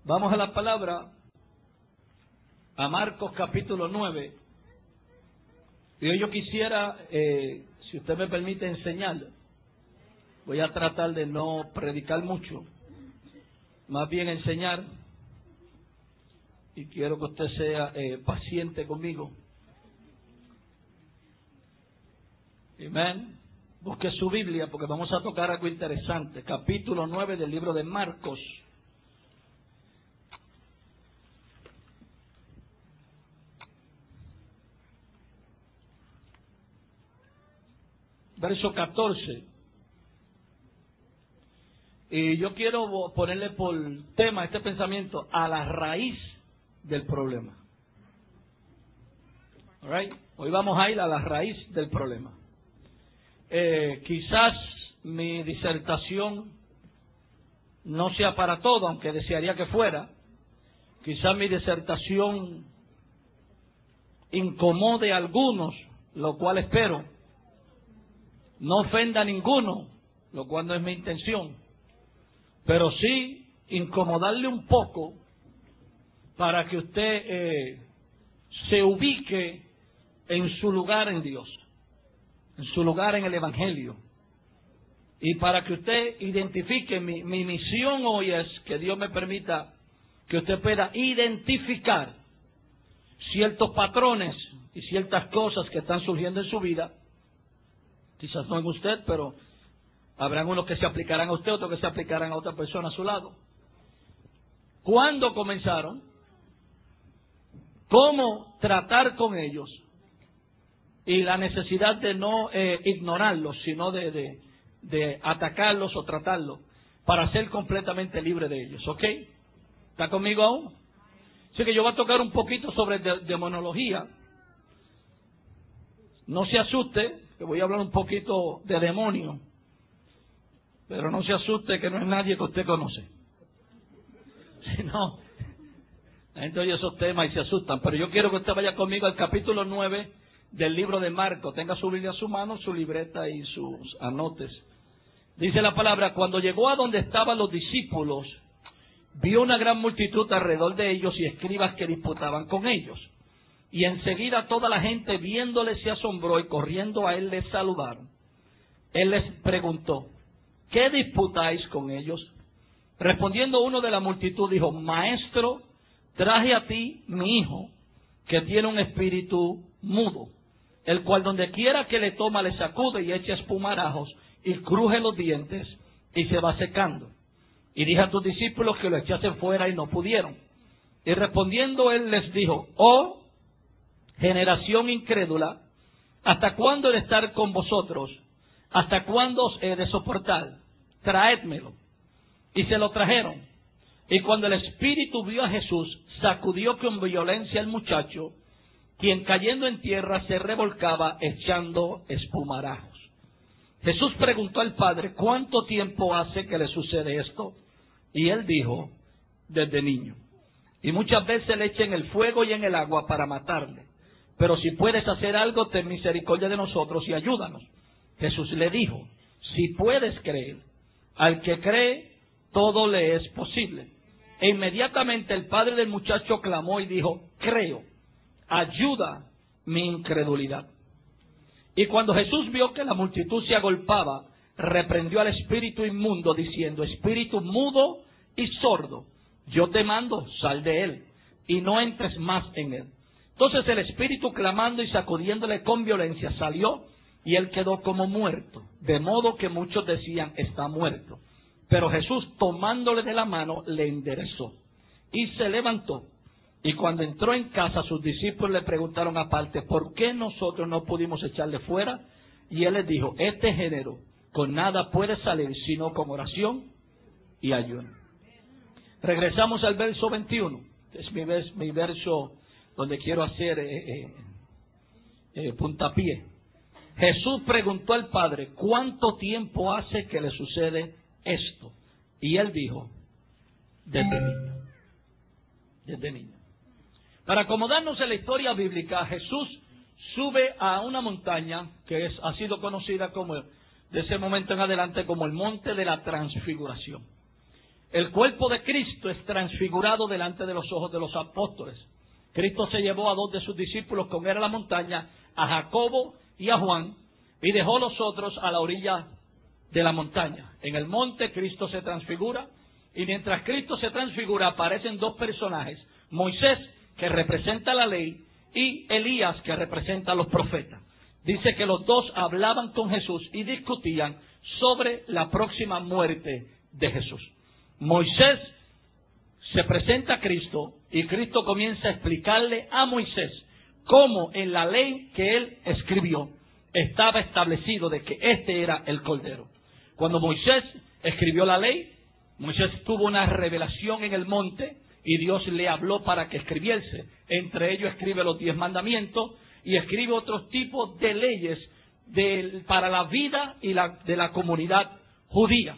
Vamos a la palabra, a Marcos capítulo 9. Y hoy yo quisiera, si usted me permite enseñar, voy a tratar de no predicar mucho, más bien enseñar, y quiero que usted sea paciente conmigo. Amén. Busque su Biblia porque vamos a tocar algo interesante. Capítulo 9 del libro de Marcos. Verso 14. Y yo quiero ponerle por tema este pensamiento a la raíz del problema. All right? Hoy vamos a ir a la raíz del problema. Quizás mi disertación no sea para todo, aunque desearía que fuera. Quizás mi disertación incomode a algunos, lo cual espero. No ofenda a ninguno, lo cual no es mi intención. Pero sí incomodarle un poco para que usted se ubique en su lugar en Dios, en su lugar en el Evangelio. Y para que usted identifique, mi misión hoy es que Dios me permita que usted pueda identificar ciertos patrones y ciertas cosas que están surgiendo en su vida. Quizás no en usted, pero habrán unos que se aplicarán a usted, otros que se aplicarán a otra persona a su lado. ¿Cuándo comenzaron? ¿Cómo tratar con ellos? Y la necesidad de no ignorarlos, sino de atacarlos o tratarlos, para ser completamente libre de ellos. ¿Ok? ¿Está conmigo aún? Así que yo voy a tocar un poquito sobre demonología. No se asuste, que voy a hablar un poquito de demonio. Pero no se asuste que no es nadie que usted conoce. Si no, la gente oye esos temas y se asustan. Pero yo quiero que usted vaya conmigo al capítulo 9 del libro de Marcos. Tenga su Biblia a su mano, su libreta y sus anotes. Dice la palabra: cuando llegó a donde estaban los discípulos, vio una gran multitud alrededor de ellos y escribas que disputaban con ellos. Y enseguida toda la gente viéndole se asombró y corriendo a él les saludaron. Él les preguntó: ¿qué disputáis con ellos? Respondiendo uno de la multitud dijo: Maestro, traje a ti mi hijo, que tiene un espíritu mudo, el cual donde quiera que le toma le sacude y echa espumarajos y cruje los dientes y se va secando. Y dije a tus discípulos que lo echasen fuera y no pudieron. Y respondiendo él les dijo: oh generación incrédula, ¿hasta cuándo he de estar con vosotros? ¿Hasta cuándo os he de soportar? Traédmelo. Y se lo trajeron. Y cuando el espíritu vio a Jesús, sacudió con violencia al muchacho, quien cayendo en tierra se revolcaba echando espumarajos. Jesús preguntó al padre: ¿cuánto tiempo hace que le sucede esto? Y él dijo: desde niño. Y muchas veces le echa en el fuego y en el agua para matarle. Pero si puedes hacer algo, ten misericordia de nosotros y ayúdanos. Jesús le dijo: si puedes creer, al que cree, todo le es posible. E inmediatamente el padre del muchacho clamó y dijo: creo, ayuda mi incredulidad. Y cuando Jesús vio que la multitud se agolpaba, reprendió al espíritu inmundo, diciendo: espíritu mudo y sordo, yo te mando, sal de él, y no entres más en él. Entonces el espíritu, clamando y sacudiéndole con violencia, salió, y él quedó como muerto, de modo que muchos decían: está muerto. Pero Jesús, tomándole de la mano, le enderezó y se levantó. Y cuando entró en casa, sus discípulos le preguntaron aparte: ¿por qué nosotros no pudimos echarle fuera? Y él les dijo: este género con nada puede salir sino con oración y ayuno. Regresamos al verso 21. Es mi verso donde quiero hacer puntapié. Jesús preguntó al Padre: ¿cuánto tiempo hace que le sucede esto? Y él dijo: desde niño. Desde niño. Para acomodarnos en la historia bíblica, Jesús sube a una montaña que ha sido conocida como, de ese momento en adelante, como el Monte de la Transfiguración. el cuerpo de Cristo es transfigurado delante de los ojos de los apóstoles. Cristo se llevó a 2 de sus discípulos con él a la montaña, a Jacobo y a Juan, y dejó los otros a la orilla de la montaña. En el monte Cristo se transfigura, y mientras Cristo se transfigura aparecen 2 personajes, Moisés, que representa la ley, y Elías, que representa a los profetas. Dice que los 2 hablaban con Jesús y discutían sobre la próxima muerte de Jesús. Moisés se presenta a Cristo y Cristo comienza a explicarle a Moisés cómo en la ley que él escribió estaba establecido de que este era el Cordero. Cuando Moisés escribió la ley, Moisés tuvo una revelación en el monte y Dios le habló para que escribiese. Entre ellos escribe los 10 mandamientos y escribe otros tipos de leyes para la vida y de la comunidad judía.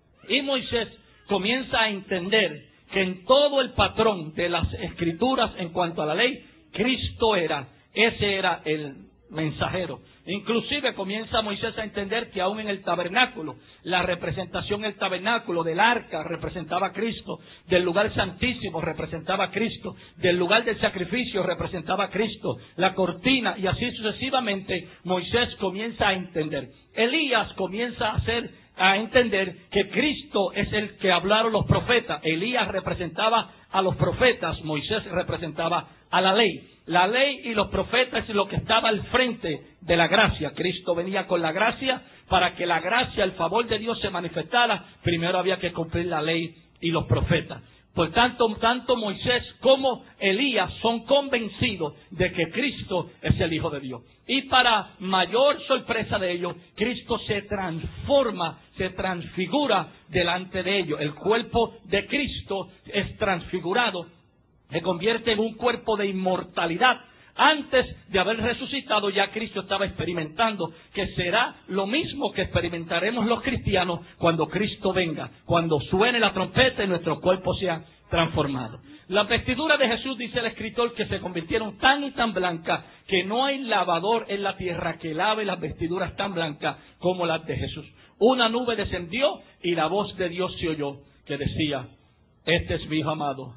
Y Moisés comienza a entender que en todo el patrón de las escrituras en cuanto a la ley, Cristo ese era el mensajero. Inclusive comienza Moisés a entender que aún en el tabernáculo, la representación del tabernáculo, del arca, representaba a Cristo, del lugar santísimo representaba a Cristo, del lugar del sacrificio representaba a Cristo, la cortina, y así sucesivamente Moisés comienza a entender. Elías comienza a entender que Cristo es el que hablaron los profetas. Elías representaba a los profetas, Moisés representaba a la ley. La ley y los profetas es lo que estaba al frente de la gracia. Cristo venía con la gracia. Para que la gracia, el favor de Dios se manifestara, primero había que cumplir la ley y los profetas. Por tanto, tanto Moisés como Elías son convencidos de que Cristo es el Hijo de Dios. Y para mayor sorpresa de ellos, Cristo se transforma, se transfigura delante de ellos. El cuerpo de Cristo es transfigurado, se convierte en un cuerpo de inmortalidad. Antes de haber resucitado, ya Cristo estaba experimentando, que será lo mismo que experimentaremos los cristianos cuando Cristo venga, cuando suene la trompeta y nuestro cuerpo sea transformado. Las vestiduras de Jesús, dice el escritor, que se convirtieron tan y tan blancas que no hay lavador en la tierra que lave las vestiduras tan blancas como las de Jesús. Una nube descendió y la voz de Dios se oyó que decía: este es mi Hijo amado.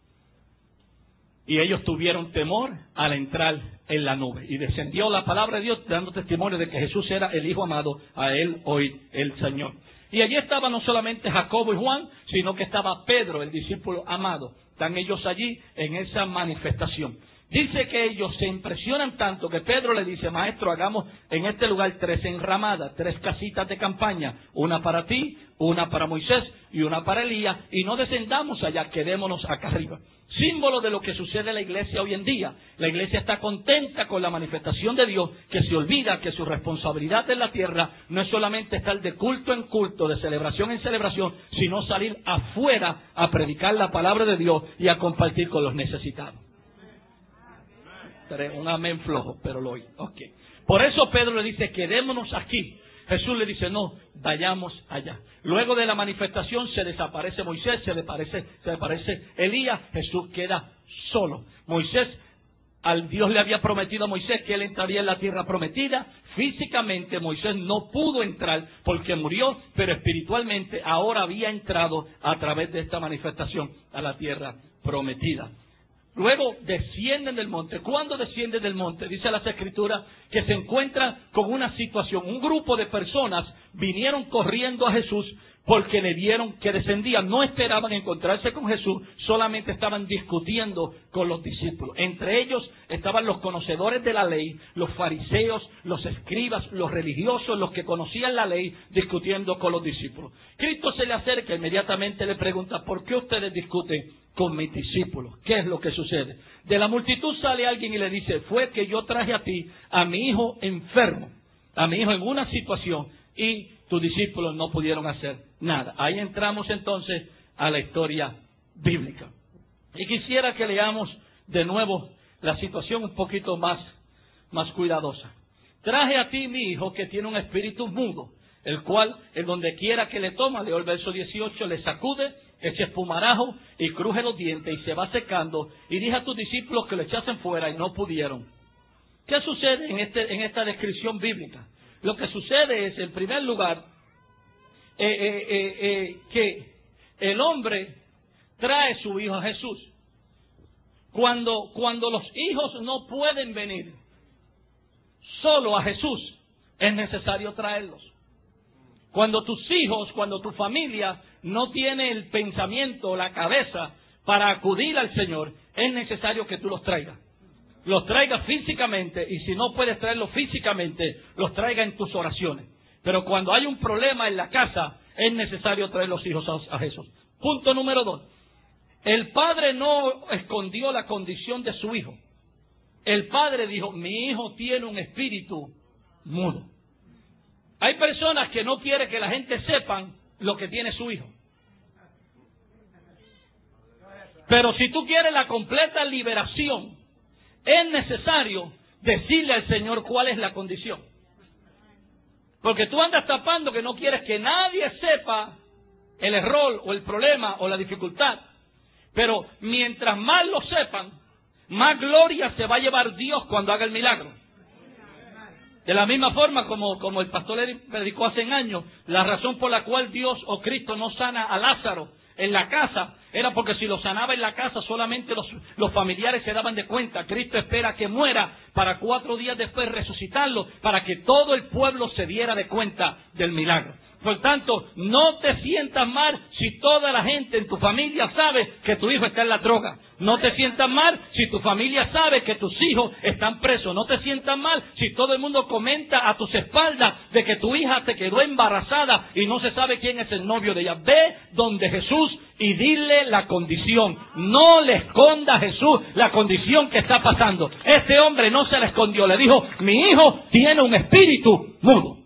Y ellos tuvieron temor al entrar en la nube. Y descendió la palabra de Dios dando testimonio de que Jesús era el Hijo amado, a él hoy el Señor. Y allí estaba no solamente Jacobo y Juan, sino que estaba Pedro, el discípulo amado. Están ellos allí en esa manifestación. Dice que ellos se impresionan tanto que Pedro le dice: maestro, hagamos en este lugar 3 enramadas, 3 casitas de campaña, una para ti, una para Moisés y una para Elías, y no descendamos allá, quedémonos acá arriba. Símbolo de lo que sucede en la iglesia hoy en día. La iglesia está contenta con la manifestación de Dios, que se olvida que su responsabilidad en la tierra no es solamente estar de culto en culto, de celebración en celebración, sino salir afuera a predicar la palabra de Dios y a compartir con los necesitados. Un amén flojo, pero lo oí. Okay. Por eso Pedro le dice: quedémonos aquí. Jesús le dice: no, vayamos allá. Luego de la manifestación se desaparece Moisés, se desaparece Elías. Jesús queda solo. Dios le había prometido a Moisés que él entraría en la tierra prometida. Físicamente Moisés no pudo entrar porque murió, pero espiritualmente ahora había entrado a través de esta manifestación a la tierra prometida. Luego descienden del monte. ¿Cuándo descienden del monte? Dice las Escrituras que se encuentran con una situación. Un grupo de personas vinieron corriendo a Jesús porque le vieron que descendía. No esperaban encontrarse con Jesús, solamente estaban discutiendo con los discípulos. Entre ellos estaban los conocedores de la ley, los fariseos, los escribas, los religiosos, los que conocían la ley, discutiendo con los discípulos. Cristo se le acerca e inmediatamente le pregunta: ¿por qué ustedes discuten con mis discípulos? ¿Qué es lo que sucede? De la multitud sale alguien y le dice: fue que yo traje a ti a mi hijo enfermo, a mi hijo en una situación, y tus discípulos no pudieron hacer nada. Ahí entramos entonces a la historia bíblica. Y quisiera que leamos de nuevo la situación un poquito más cuidadosa. Traje a ti mi hijo que tiene un espíritu mudo, el cual en donde quiera que le toma, leo el verso 18, le sacude, echa espumarajo y cruje los dientes y se va secando. Y dije a tus discípulos que lo echasen fuera y no pudieron. ¿Qué sucede en esta descripción bíblica? Lo que sucede es, en primer lugar, que el hombre trae su hijo a Jesús. Cuando los hijos no pueden venir solo a Jesús, es necesario traerlos. Cuando tus hijos, cuando tu familia no tiene el pensamiento, la cabeza para acudir al Señor, es necesario que tú los traigas. Los traigas físicamente, y si no puedes traerlos físicamente, los traigas en tus oraciones. Pero cuando hay un problema en la casa, es necesario traer los hijos a Jesús. Punto número 2. El padre no escondió la condición de su hijo. El padre dijo, mi hijo tiene un espíritu mudo. Hay personas que no quieren que la gente sepan lo que tiene su hijo. Pero si tú quieres la completa liberación, es necesario decirle al Señor cuál es la condición. Porque tú andas tapando que no quieres que nadie sepa el error o el problema o la dificultad. Pero mientras más lo sepan, más gloria se va a llevar Dios cuando haga el milagro. De la misma forma como el pastor predicó hace años, la razón por la cual Dios o Cristo no sana a Lázaro en la casa, era porque si lo sanaba en la casa solamente los familiares se daban de cuenta. Cristo espera que muera para 4 días después resucitarlo, para que todo el pueblo se diera de cuenta del milagro. Por tanto, no te sientas mal si toda la gente en tu familia sabe que tu hijo está en la droga. No te sientas mal si tu familia sabe que tus hijos están presos. No te sientas mal si todo el mundo comenta a tus espaldas de que tu hija te quedó embarazada y no se sabe quién es el novio de ella. Ve donde Jesús y dile la condición. No le esconda a Jesús la condición que está pasando. Este hombre no se la escondió. Le dijo, mi hijo tiene un espíritu mudo.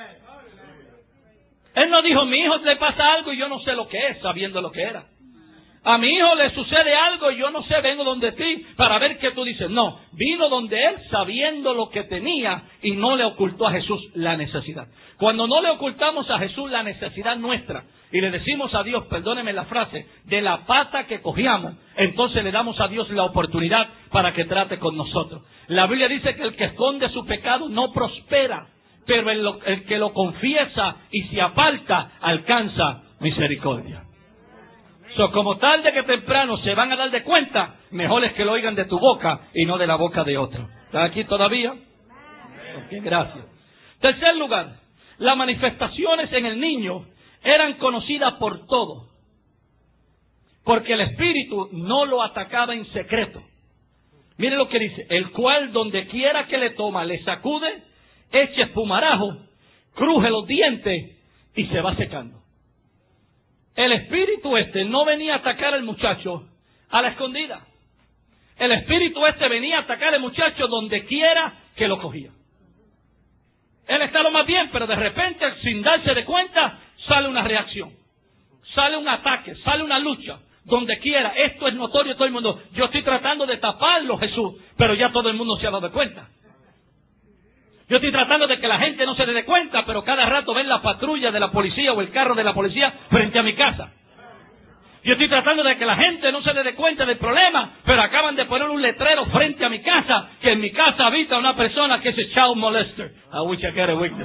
Él no dijo, mi hijo le pasa algo y yo no sé lo que es, sabiendo lo que era. A mi hijo le sucede algo y yo no sé, vengo donde ti para ver qué tú dices. No, vino donde él sabiendo lo que tenía y no le ocultó a Jesús la necesidad. Cuando no le ocultamos a Jesús la necesidad nuestra y le decimos a Dios, perdóneme la frase, de la pata que cogíamos, entonces le damos a Dios la oportunidad para que trate con nosotros. La Biblia dice que el que esconde su pecado no prospera, pero el que lo confiesa y se aparta alcanza misericordia. Como tarde que temprano se van a dar de cuenta, mejor es que lo oigan de tu boca y no de la boca de otro. ¿Están aquí todavía? Ok, gracias. Tercer lugar, las manifestaciones en el niño eran conocidas por todos, porque el espíritu no lo atacaba en secreto. Miren lo que dice, el cual donde quiera que le toma, le sacude, echa espumarajo, cruje los dientes y se va secando. El espíritu no venía a atacar al muchacho a la escondida. El espíritu venía a atacar al muchacho donde quiera que lo cogía. Él está lo más bien, pero de repente, sin darse de cuenta, sale una reacción. Sale un ataque, sale una lucha. Donde quiera, esto es notorio todo el mundo. Yo estoy tratando de taparlo, Jesús, pero ya todo el mundo se ha dado cuenta. Yo estoy tratando de que la gente no se dé cuenta, pero cada rato ven la patrulla de la policía o el carro de la policía frente a mi casa. Yo estoy tratando de que la gente no se dé cuenta del problema, pero acaban de poner un letrero frente a mi casa, que en mi casa habita una persona que es a child molester. I wish I get a witness.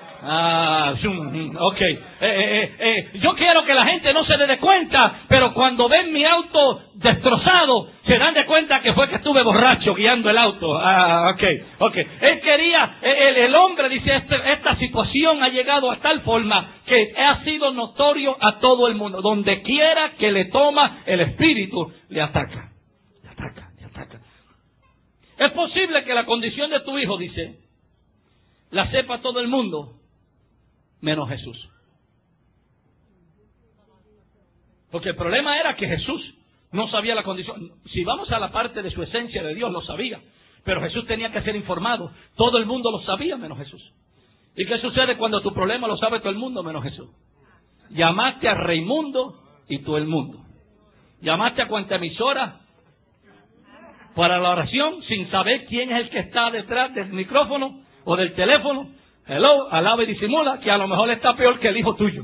Ok. Yo quiero que la gente no se dé cuenta, pero cuando ven mi auto destrozado, se dan de cuenta que fue que estuve borracho guiando el auto. Ok. Él quería, el hombre dice, esta situación ha llegado a tal forma que ha sido notorio a todo el mundo. Donde quiera que le toma el espíritu, le ataca. Le ataca. Es posible que la condición de tu hijo, dice, la sepa todo el mundo, menos Jesús. Porque el problema era que Jesús no sabía la condición. Si vamos a la parte de su esencia de Dios, lo sabía. Pero Jesús tenía que ser informado. Todo el mundo lo sabía, menos Jesús. ¿Y qué sucede cuando tu problema lo sabe todo el mundo, menos Jesús? Llamaste a Raimundo y todo el mundo. Llamaste a cuanta emisora para la oración sin saber quién es el que está detrás del micrófono o del teléfono. Hello, alaba y disimula, que a lo mejor está peor que el hijo tuyo.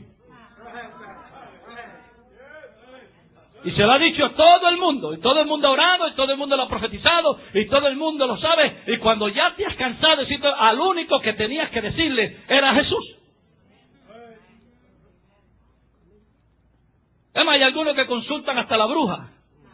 Y se lo ha dicho todo el mundo, y todo el mundo ha orado, y todo el mundo lo ha profetizado, y todo el mundo lo sabe. Y cuando ya te has cansado de decir, al único que tenías que decirle era Jesús. Además, hay algunos que consultan hasta la bruja.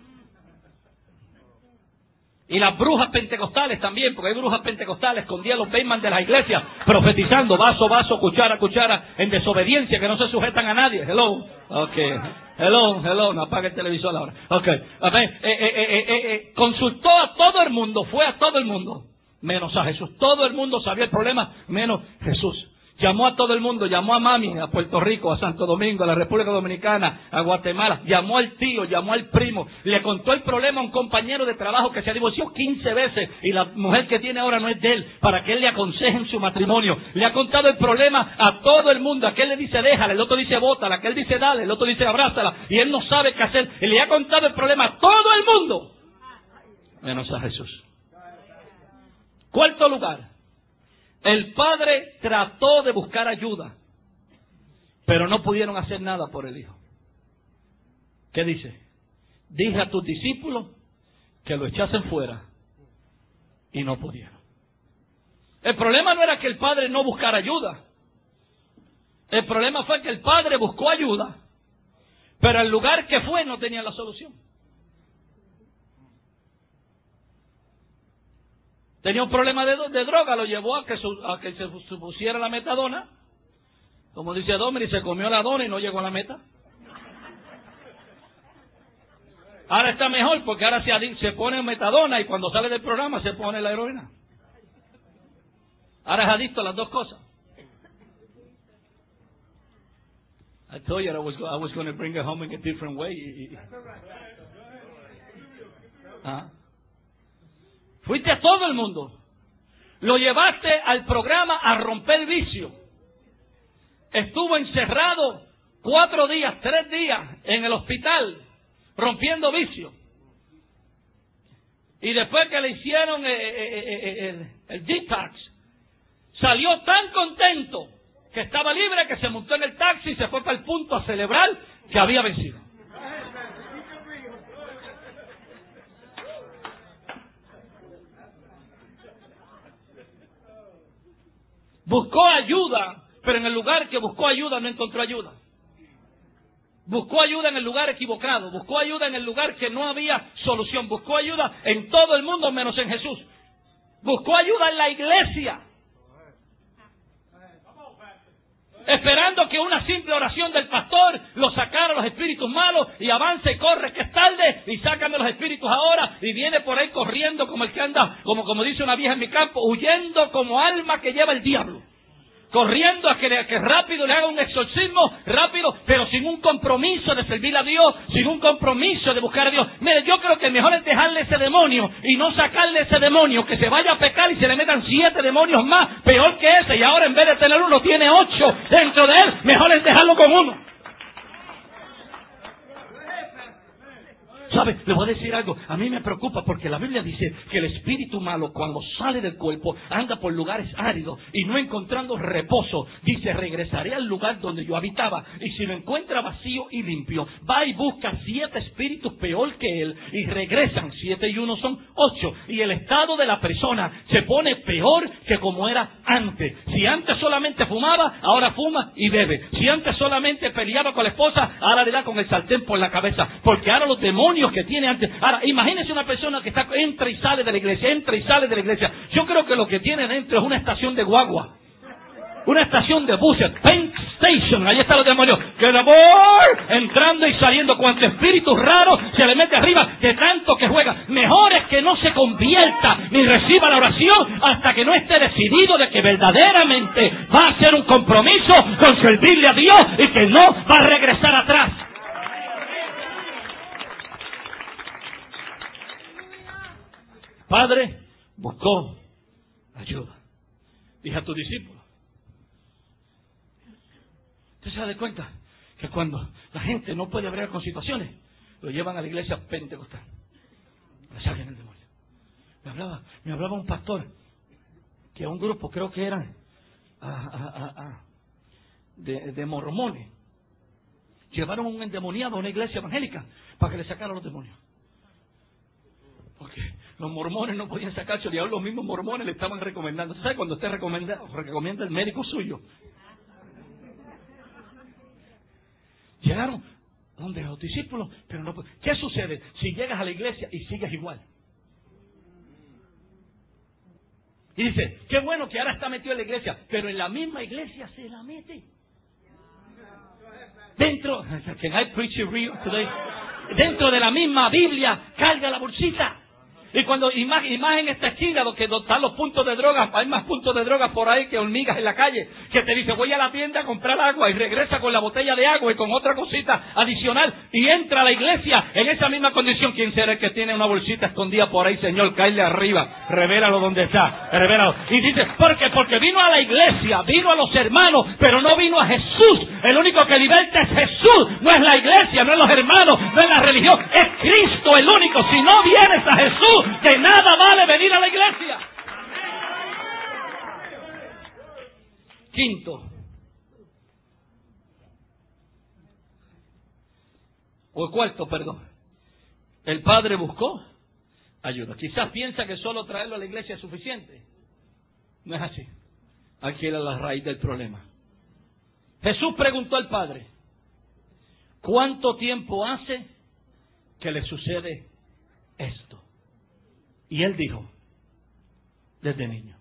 Y las brujas pentecostales también, porque hay brujas pentecostales escondidas en los basements de las iglesias, profetizando, vaso, vaso, cuchara, cuchara, en desobediencia, que no se sujetan a nadie. Hello. Okay. Hello. No apague el televisor ahora. Okay. A ver, consultó a todo el mundo, fue a todo el mundo, menos a Jesús. Todo el mundo sabía el problema, menos Jesús. Llamó a todo el mundo, llamó a mami, a Puerto Rico, a Santo Domingo, a la República Dominicana, a Guatemala, llamó al tío, llamó al primo, le contó el problema a un compañero de trabajo que se divorció 15 veces y la mujer que tiene ahora no es de él, para que él le aconseje en su matrimonio. Le ha contado el problema a todo el mundo, aquel le dice déjala, el otro dice bótala, aquel dice dale, el otro dice abrázala, y él no sabe qué hacer. Y le ha contado el problema a todo el mundo, menos a Jesús. Cuarto lugar. El padre trató de buscar ayuda, pero no pudieron hacer nada por el hijo. ¿Qué dice? Dije a tus discípulos que lo echasen fuera y no pudieron. El problema no era que el padre no buscara ayuda. El problema fue que el padre buscó ayuda, pero el lugar que fue no tenía la solución. Tenía un problema de droga, lo llevó a que se pusiera la metadona. Como dice Dominic, se comió la dona y no llegó a la meta. Ahora está mejor porque ahora se pone metadona y cuando sale del programa se pone la heroína. Ahora es adicto a las dos cosas. I told you I was going to bring it home in a different way. Fuiste a todo el mundo. Lo llevaste al programa a romper vicio. Estuvo encerrado 4 días, 3 días en el hospital, rompiendo vicio. Y después que le hicieron el detox, salió tan contento que estaba libre que se montó en el taxi y se fue para el punto a celebrar que había vencido. Buscó ayuda, pero en el lugar que buscó ayuda no encontró ayuda. Buscó ayuda en el lugar equivocado. Buscó ayuda en el lugar que no había solución. Buscó ayuda en todo el mundo menos en Jesús. Buscó ayuda en la iglesia, esperando que una simple oración del pastor lo sacara los espíritus malos y avanza y corre que es tarde y sácame los espíritus ahora, y viene por ahí corriendo como el que anda, como dice una vieja en mi campo, huyendo como alma que lleva el diablo, corriendo a que rápido le haga un exorcismo, rápido, pero sin un compromiso de servir a Dios, sin un compromiso de buscar a Dios. Mire, yo creo que mejor es dejarle ese demonio y no sacarle ese demonio, que se vaya a pecar y se le metan 7 demonios más, peor que ese, y ahora en vez de tener uno tiene 8 dentro de él. Mejor es dejarlo con uno. ¿Sabe? Le voy a decir algo. A mí me preocupa porque la Biblia dice que el espíritu malo, cuando sale del cuerpo, anda por lugares áridos y no encontrando reposo, dice, regresaré al lugar donde yo habitaba. Y si lo encuentra vacío y limpio, va y busca 7 espíritus peor que él y regresan. 7 y 1 son 8. Y el estado de la persona se pone peor que como era antes. Si antes solamente fumaba, ahora fuma y bebe. Si antes solamente peleaba con la esposa, ahora le da con el sartén por la cabeza. Porque ahora los demonios que tiene antes. Ahora, imagínese una persona que entra y sale de la iglesia, entra y sale de la iglesia. Yo creo que lo que tiene dentro es una estación de guagua, una estación de buses, Penn Station. Ahí están los demonios, que el amor, entrando y saliendo, cuanto espíritu raro se le mete arriba, de tanto que juega. Mejor es que no se convierta ni reciba la oración hasta que no esté decidido de que verdaderamente va a hacer un compromiso con servirle a Dios y que no va a regresar atrás. Padre buscó ayuda. Dije a tus discípulos. ¿Usted se da cuenta que cuando la gente no puede bregar con situaciones, lo llevan a la iglesia pentecostal? Le sacan el demonio. Me hablaba un pastor que a un grupo, creo que eran de mormones, llevaron un endemoniado a una iglesia evangélica para que le sacaran los demonios. Porque los mormones no podían sacarse, y ahora los mismos mormones le estaban recomendando. ¿Sabe cuando usted recomienda el médico suyo? Llegaron donde los discípulos, pero no. ¿Qué sucede si llegas a la iglesia y sigues igual? Y dice, qué bueno que ahora está metido en la iglesia, pero en la misma iglesia se la mete. Dentro de la misma Biblia carga la bolsita. Y cuando y más en esta esquina donde están los puntos de drogas, hay más puntos de drogas por ahí que hormigas en la calle, que te dice voy a la tienda a comprar agua y regresa con la botella de agua y con otra cosita adicional y entra a la iglesia en esa misma condición. ¿Quién será el que tiene una bolsita escondida por ahí? Señor, cáele arriba, revélalo donde está, revélalo. Y dice, porque vino a la iglesia, vino a los hermanos, pero no vino a Jesús. El único que liberta es Jesús, no es la iglesia, no es los hermanos, no es la religión, es Cristo el único. Si no vienes a Jesús, de nada vale venir a la iglesia. Quinto, o cuarto, perdón. El Padre buscó ayuda. Quizás piensa que solo traerlo a la iglesia es suficiente. No es así. Aquí era la raíz del problema. Jesús preguntó al Padre, ¿cuánto tiempo hace que le sucede esto? Y él dijo, desde niño.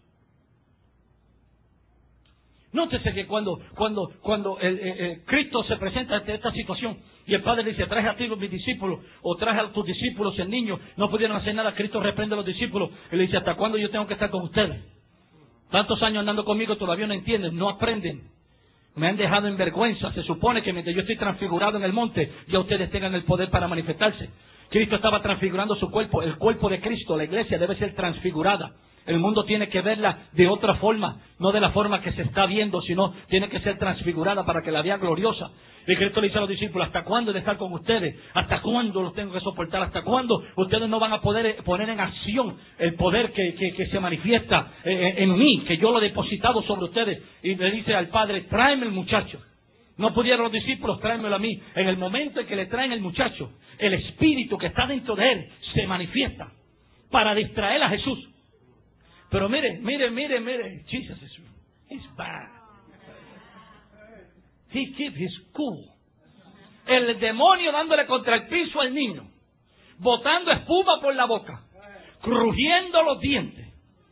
Nótese que cuando Cristo se presenta ante esta situación y el Padre dice, traje a ti mis discípulos o traje a tus discípulos, el niño no pudieron hacer nada, Cristo reprende a los discípulos y le dice, ¿hasta cuándo yo tengo que estar con ustedes? Tantos años andando conmigo todavía no entienden, no aprenden. Me han dejado en vergüenza. Se supone que mientras yo estoy transfigurado en el monte, ya ustedes tengan el poder para manifestarse. Cristo estaba transfigurando su cuerpo. El cuerpo de Cristo, la iglesia, debe ser transfigurada. El mundo tiene que verla de otra forma, no de la forma que se está viendo, sino tiene que ser transfigurada para que la vea gloriosa. Y Cristo le dice a los discípulos, ¿hasta cuándo he de estar con ustedes? ¿Hasta cuándo los tengo que soportar? ¿Hasta cuándo ustedes no van a poder poner en acción el poder que se manifiesta en mí, que yo lo he depositado sobre ustedes? Y le dice al Padre, tráeme el muchacho. No pudieron los discípulos, tráemelo a mí. En el momento en que le traen el muchacho, el espíritu que está dentro de él se manifiesta para distraer a Jesús. Pero mire, Jesus is bad. He keeps his cool. El demonio dándole contra el piso al niño, botando espuma por la boca, crujiendo los dientes.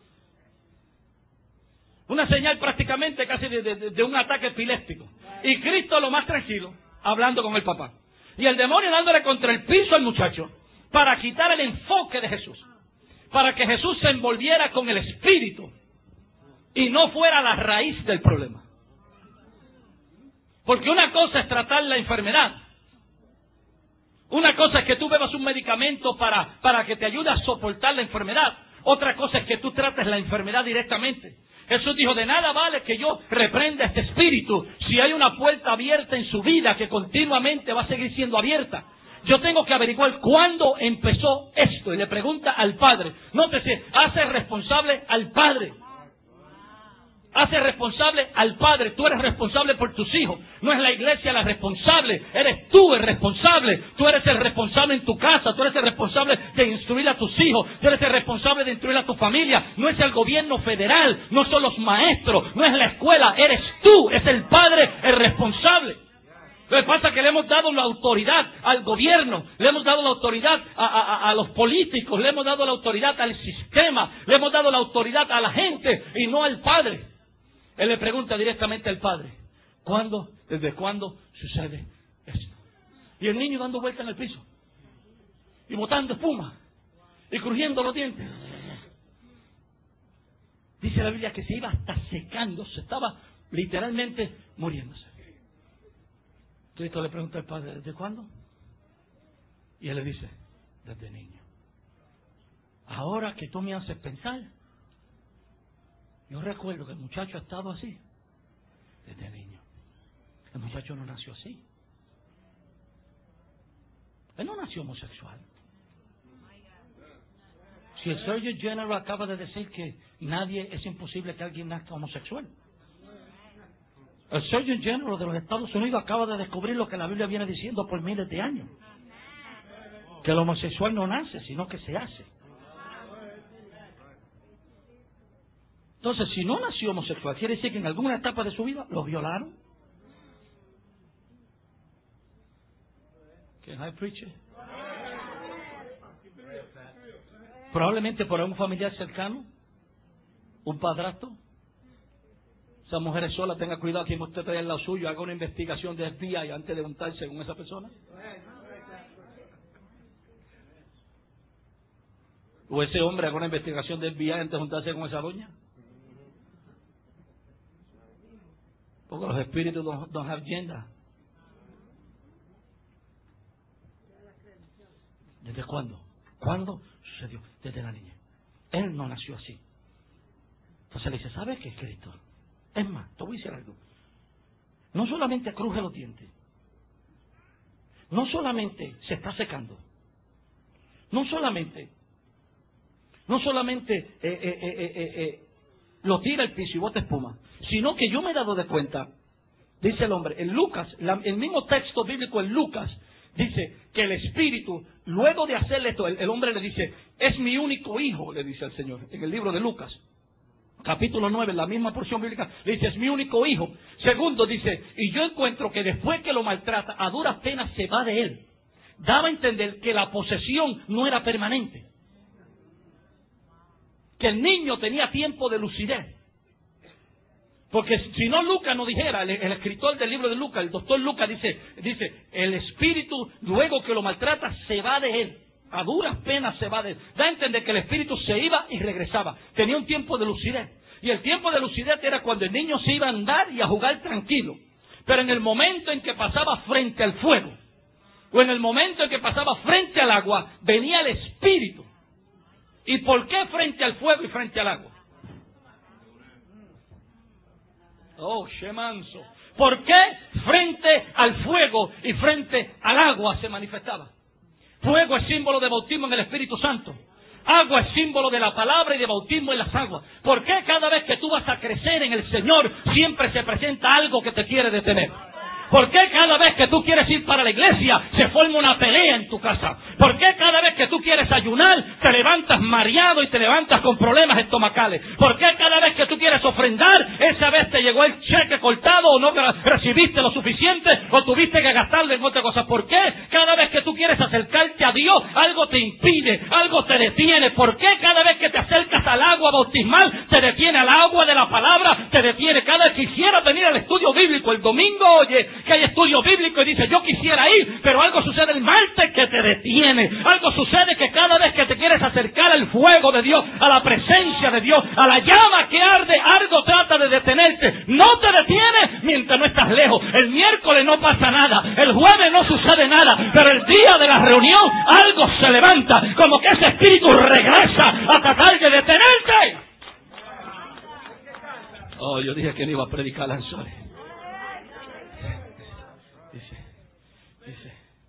Una señal prácticamente casi de un ataque epiléptico. Y Cristo lo más tranquilo, hablando con el papá. Y el demonio dándole contra el piso al muchacho para quitar el enfoque de Jesús. Para que Jesús se envolviera con el Espíritu y no fuera la raíz del problema. Porque una cosa es tratar la enfermedad. Una cosa es que tú bebas un medicamento para que te ayude a soportar la enfermedad. Otra cosa es que tú trates la enfermedad directamente. Jesús dijo, de nada vale que yo reprenda este espíritu si hay una puerta abierta en su vida que continuamente va a seguir siendo abierta. Yo tengo que averiguar cuándo empezó esto. Y le pregunta al Padre. Nótese, hace responsable al Padre. Hace responsable al Padre. Tú eres responsable por tus hijos. No es la iglesia la responsable. Eres tú el responsable. Tú eres el responsable en tu casa. Tú eres el responsable de instruir a tus hijos. Tú eres el responsable de instruir a tu familia. No es el gobierno federal. No son los maestros. No es la escuela. Eres tú. Es el Padre el responsable. Lo que pasa es que le hemos dado la autoridad al gobierno, le hemos dado la autoridad a los políticos, le hemos dado la autoridad al sistema, le hemos dado la autoridad a la gente y no al Padre. Él le pregunta directamente al Padre, ¿cuándo, desde cuándo sucede esto? Y el niño dando vuelta en el piso, y botando espuma, y crujiendo los dientes. Dice la Biblia que se iba hasta secando, se estaba literalmente muriéndose. Cristo le pregunta al Padre, ¿desde cuándo? Y él le dice, desde niño. Ahora que tú me haces pensar, yo recuerdo que el muchacho ha estado así desde niño. El muchacho no nació así. Él no nació homosexual. Si el Surgeon General acaba de decir que es imposible que alguien nazca homosexual. El Surgeon General de los Estados Unidos acaba de descubrir lo que la Biblia viene diciendo por miles de años. Que el homosexual no nace, sino que se hace. Entonces, si no nació homosexual, quiere decir que en alguna etapa de su vida lo violaron. I preach it. Probablemente por un familiar cercano, un padrastro. Esa mujer es sola, tenga cuidado quien usted trae al lado suyo, haga una investigación de FBI antes de juntarse con esa persona. O ese hombre haga una investigación de FBI antes de juntarse con esa doña. Porque los espíritus don't have gender. ¿Desde cuándo? ¿Cuándo sucedió? Desde la niña. Él no nació así. Entonces le dice, ¿sabes qué, Cristo? Es más, te voy a decir algo. No solamente cruje los dientes. No solamente se está secando. No solamente lo tira al piso y bota espuma, sino que yo me he dado de cuenta, dice el hombre, en Lucas, el mismo texto bíblico en Lucas, dice que el Espíritu, luego de hacerle esto, el hombre le dice, es mi único hijo, le dice al Señor, en el libro de Lucas, capítulo 9, la misma porción bíblica, le dice, es mi único hijo. Segundo, dice, y yo encuentro que después que lo maltrata, a duras penas se va de él. Daba a entender que la posesión no era permanente. Que el niño tenía tiempo de lucidez. Porque si no, Lucas no dijera, el escritor del libro de Lucas, el doctor Lucas dice, el espíritu luego que lo maltrata se va de él. A duras penas se va de él. Da a entender que el espíritu se iba y regresaba. Tenía un tiempo de lucidez. Y el tiempo de lucidez era cuando el niño se iba a andar y a jugar tranquilo. Pero en el momento en que pasaba frente al fuego, o en el momento en que pasaba frente al agua, venía el espíritu. ¿Y por qué frente al fuego y frente al agua? Oh, shemanso. ¿Por qué frente al fuego y frente al agua se manifestaba? Fuego es símbolo de bautismo en el Espíritu Santo. Agua es símbolo de la palabra y de bautismo en las aguas. ¿Por qué cada vez que tú vas a crecer en el Señor siempre se presenta algo que te quiere detener? ¿Por qué cada vez que tú quieres ir para la iglesia se forma una pelea en tu casa? ¿Por qué cada vez que tú quieres ayunar te levantas mareado y te levantas con problemas estomacales? ¿Por qué cada vez que tú quieres ofrendar, esa vez te llegó el cheque cortado o no recibiste lo suficiente o tuviste que gastarlo en otra cosa? ¿Por qué cada vez que tú quieres acercarte a Dios algo te impide, algo te detiene? ¿Por qué cada vez que te acercas al agua bautismal te detiene, al agua de la palabra te detiene? Cada vez que quisieras venir al estudio bíblico el domingo, oye, que hay estudio bíblico y dice, yo quisiera ir, pero algo sucede el martes que te detiene. Algo sucede que cada vez que te quieres acercar al fuego de Dios, a la presencia de Dios, a la llama que arde, algo trata de detenerte. No te detiene mientras no estás lejos. El miércoles no pasa nada, el jueves no sucede nada, pero el día de la reunión algo se levanta, como que ese espíritu regresa a tratar de detenerte. Oh, yo dije que no iba a predicar lanzones. Dice,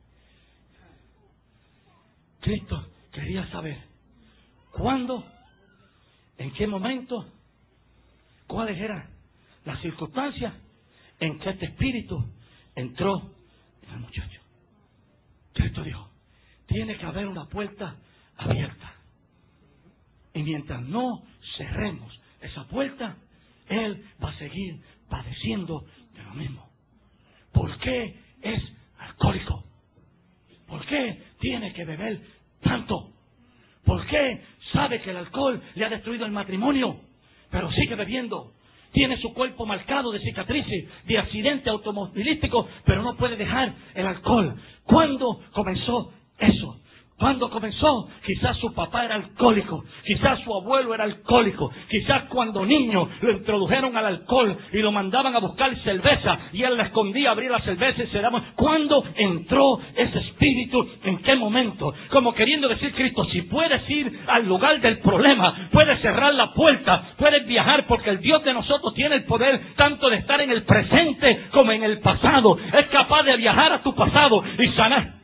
Cristo quería saber cuándo, en qué momento, cuáles eran las circunstancias en que este espíritu entró en el muchacho. Cristo dijo, tiene que haber una puerta abierta. Y mientras no cerremos esa puerta, él va a seguir padeciendo de lo mismo. ¿Por qué es alcohólico? ¿Por qué tiene que beber tanto? ¿Por qué sabe que el alcohol le ha destruido el matrimonio, pero sigue bebiendo? Tiene su cuerpo marcado de cicatrices, de accidente automovilístico, pero no puede dejar el alcohol. ¿Cuándo comenzó eso? ¿Cuándo comenzó? Quizás su papá era alcohólico, quizás su abuelo era alcohólico, quizás cuando niño lo introdujeron al alcohol y lo mandaban a buscar cerveza y él la escondía, abría la cerveza y se daba. ¿Cuándo entró ese espíritu? ¿En qué momento? Como queriendo decir Cristo, si puedes ir al lugar del problema, puedes cerrar la puerta, puedes viajar, porque el Dios de nosotros tiene el poder tanto de estar en el presente como en el pasado. Es capaz de viajar a tu pasado y sanar.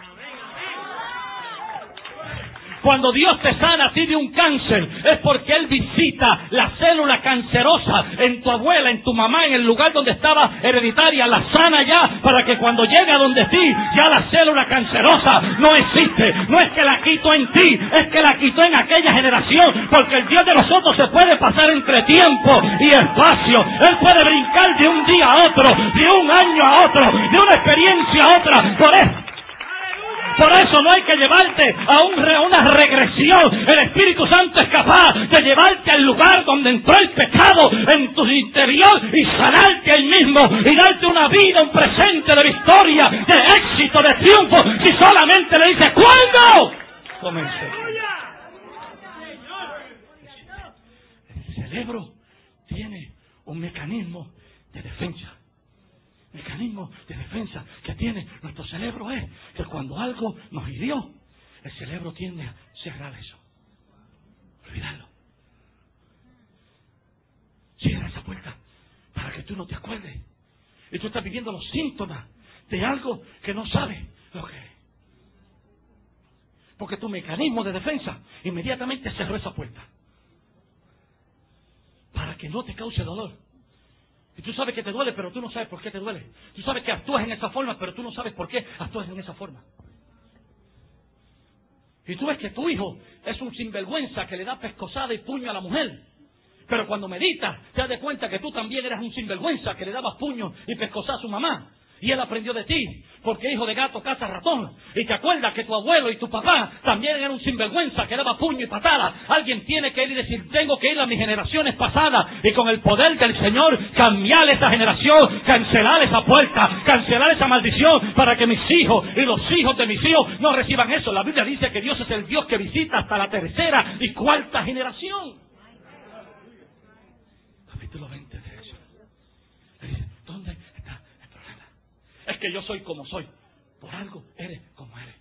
Cuando Dios te sana a ti de un cáncer, es porque Él visita la célula cancerosa en tu abuela, en tu mamá, en el lugar donde estaba hereditaria, la sana ya, para que cuando llegue a donde ti, ya la célula cancerosa no existe. No es que la quitó en ti, es que la quitó en aquella generación, porque el Dios de nosotros se puede pasar entre tiempo y espacio. Él puede brincar de un día a otro, de un año a otro, de una experiencia a otra. Por eso, Por eso no hay que llevarte a una regresión. El Espíritu Santo es capaz de llevarte al lugar donde entró el pecado en tu interior y sanarte ahí mismo y darte una vida, un presente de victoria, de éxito, de triunfo, si solamente le dices ¿cuándo? Comencé. El cerebro tiene un mecanismo de defensa. Mecanismo de defensa que tiene nuestro cerebro es que cuando algo nos hirió, el cerebro tiende a cerrar eso, olvidarlo. Cierra esa puerta para que tú no te acuerdes. Y tú estás viviendo los síntomas de algo que no sabes lo que es. Porque tu mecanismo de defensa inmediatamente cerró esa puerta para que no te cause dolor. Y tú sabes que te duele, pero tú no sabes por qué te duele. Tú sabes que actúas en esa forma, pero tú no sabes por qué actúas en esa forma. Y tú ves que tu hijo es un sinvergüenza que le da pescozada y puño a la mujer. Pero cuando meditas, te das cuenta que tú también eras un sinvergüenza que le dabas puño y pescozada a su mamá. Y él aprendió de ti, porque hijo de gato caza ratón. Y te acuerdas que tu abuelo y tu papá también eran un sinvergüenza que daba puño y patada. Alguien tiene que ir y decir, tengo que ir a mis generaciones pasadas y con el poder del Señor cambiar esa generación, cancelar esa puerta, cancelar esa maldición para que mis hijos y los hijos de mis hijos no reciban eso. La Biblia dice que Dios es el Dios que visita hasta la tercera y cuarta generación. Capítulo 20 de eso. Le dice, ¿dónde está el problema? Es que yo soy como soy. Por algo eres como eres.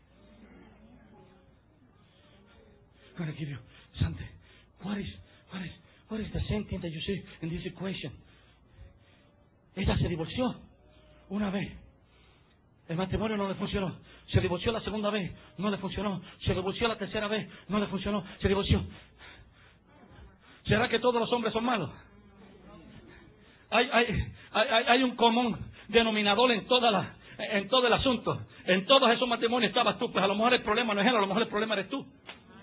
I'm going to give you something. What is the same thing that you see in this equation? Ella se divorció una vez. El matrimonio no le funcionó. Se divorció la segunda vez. No le funcionó. Se divorció la tercera vez. No le funcionó. Se divorció. ¿Será que todos los hombres son malos? Hay un común denominador en todo el asunto. En todos esos matrimonios estabas tú. Pues a lo mejor el problema no es él, a lo mejor el problema eres tú.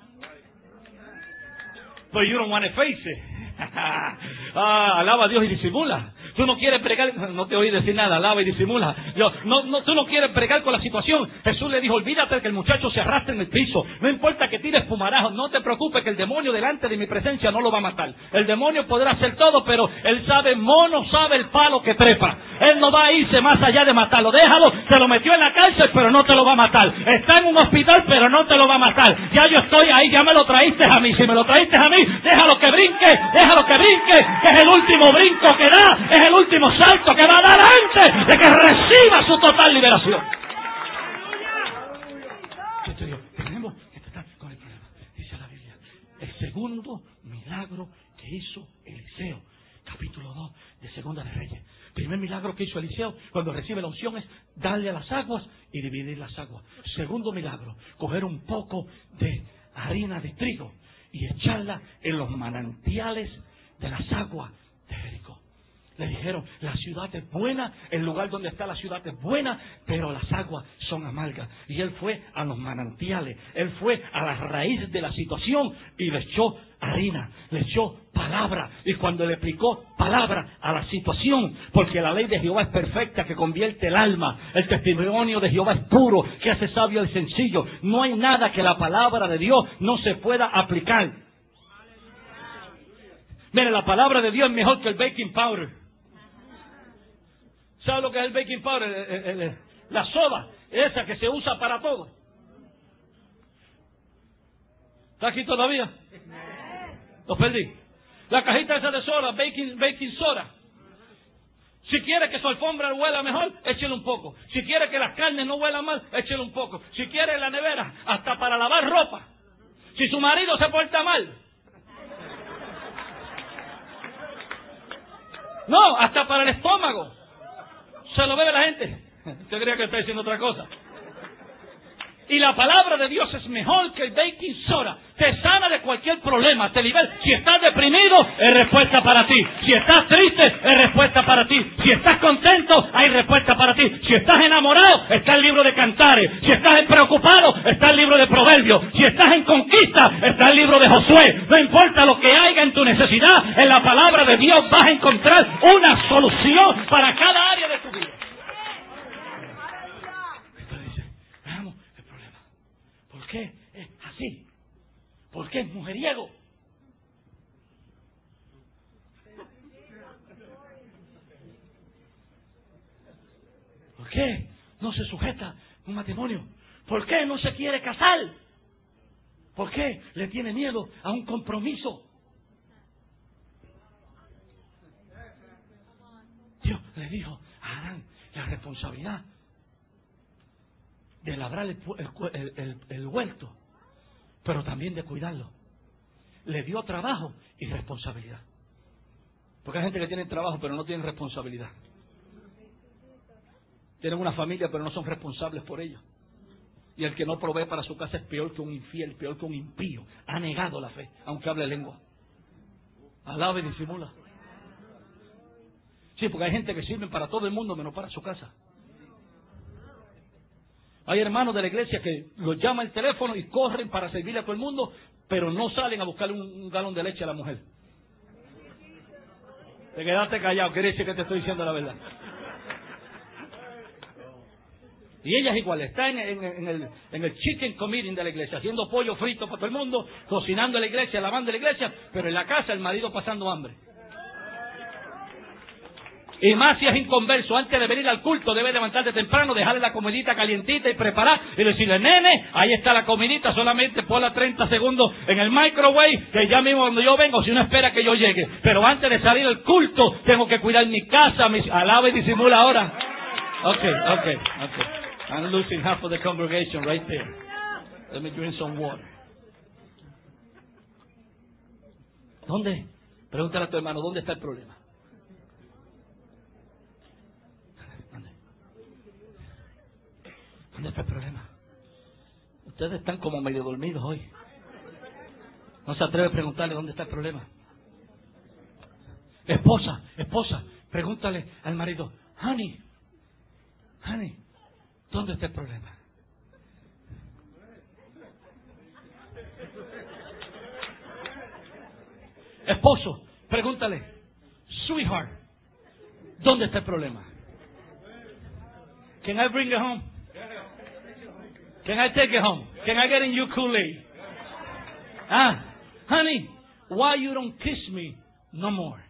But you don't want to face it. Alaba a Dios y disimula. Tú no quieres pregar, no te oí decir nada, alaba y disimula. Tú no quieres pregar con la situación. Jesús le dijo, olvídate de que el muchacho se arrastre en el piso. No importa que tires pumarajos, no te preocupes que el demonio delante de mi presencia no lo va a matar. El demonio podrá hacer todo, pero él sabe el palo que trepa. Él no va a irse más allá de matarlo. Déjalo, te lo metió en la cárcel, pero no te lo va a matar. Está en un hospital, pero no te lo va a matar. Ya yo estoy ahí, ya me lo traíste a mí. Si me lo traíste a mí, déjalo que brinque, que es el último brinco que da, es el último salto que va a dar antes de que reciba su total liberación. Yo te digo, tenemos que tratar con el problema. Dice la Biblia, el segundo milagro que hizo Eliseo, capítulo 2 de Segunda de Reyes. Primer milagro que hizo Eliseo cuando recibe la unción es darle a las aguas y dividir las aguas. Segundo milagro, coger un poco de harina de trigo y echarla en los manantiales de las aguas de Jericó. Le dijeron, la ciudad es buena, el lugar donde está la ciudad es buena, pero las aguas son amargas. Y él fue a los manantiales, él fue a la raíz de la situación y le echó harina, le echó palabra. Y cuando le aplicó palabra a la situación, porque la ley de Jehová es perfecta, que convierte el alma, el testimonio de Jehová es puro, que hace sabio al sencillo. No hay nada que la palabra de Dios no se pueda aplicar. Mire, la palabra de Dios es mejor que el baking powder. ¿Sabe lo que es el baking powder? La soda, esa que se usa para todo. ¿Está aquí todavía? Lo perdí. La cajita esa de soda, baking soda. Si quiere que su alfombra huela mejor, échele un poco. Si quiere que las carnes no huelan mal, échele un poco. Si quiere en la nevera, hasta para lavar ropa. Si su marido se porta mal, no, hasta para el estómago. Se lo bebe la gente. Usted creía que está diciendo otra cosa. Y la palabra de Dios es mejor que el baking soda. Te sana de cualquier problema, te libera. Si estás deprimido, es respuesta para ti. Si estás triste, es respuesta para ti. Si estás contento, hay respuesta para ti. Si estás enamorado, está el libro de Cantares. Si estás preocupado, está el libro de Proverbios. Si estás en conquista, está el libro de Josué. No importa lo que haya en tu necesidad, en la palabra de Dios vas a encontrar una solución para cada área de tu vida. Esto dice, veamos el problema. es así? ¿Por qué es mujeriego? ¿Por qué no se sujeta a un matrimonio? ¿Por qué no se quiere casar? ¿Por qué le tiene miedo a un compromiso? Dios le dijo a Adán la responsabilidad de labrar el huerto, pero también de cuidarlo. Le dio trabajo y responsabilidad. Porque hay gente que tiene trabajo pero no tiene responsabilidad. Tienen una familia pero no son responsables por ello. Y el que no provee para su casa es peor que un infiel, peor que un impío. Ha negado la fe, aunque hable lengua. Alaba y disimula. Sí, porque hay gente que sirve para todo el mundo menos para su casa. Hay hermanos de la iglesia que los llama el teléfono y corren para servirle a todo el mundo, pero no salen a buscarle un galón de leche a la mujer. Te quedaste callado, quiere decir que te estoy diciendo la verdad. Y ella es igual, está en el chicken committee de la iglesia, haciendo pollo frito para todo el mundo, cocinando en la iglesia, lavando en la iglesia, pero en la casa el marido pasando hambre. Y más si es inconverso, antes de venir al culto debe levantarte temprano, dejarle la comidita calientita y preparar, y decirle, nene, ahí está la comidita, solamente ponla 30 segundos en el microwave, que ya mismo cuando yo vengo, si uno espera que yo llegue. Pero antes de salir al culto, tengo que cuidar mi casa, alaba y disimula ahora. Okay. I'm losing half of the congregation right there. Let me drink some water. ¿Dónde? Pregúntale a tu hermano, ¿dónde está el problema? ¿Dónde está el problema? Ustedes están como medio dormidos hoy. No se atreve a preguntarle dónde está el problema. Esposa, pregúntale al marido, honey, ¿dónde está el problema? Esposo, pregúntale, sweetheart, ¿dónde está el problema? Can I bring it home? Can I take it home? Can I get in your Kool-Aid? Honey, why you don't kiss me no more?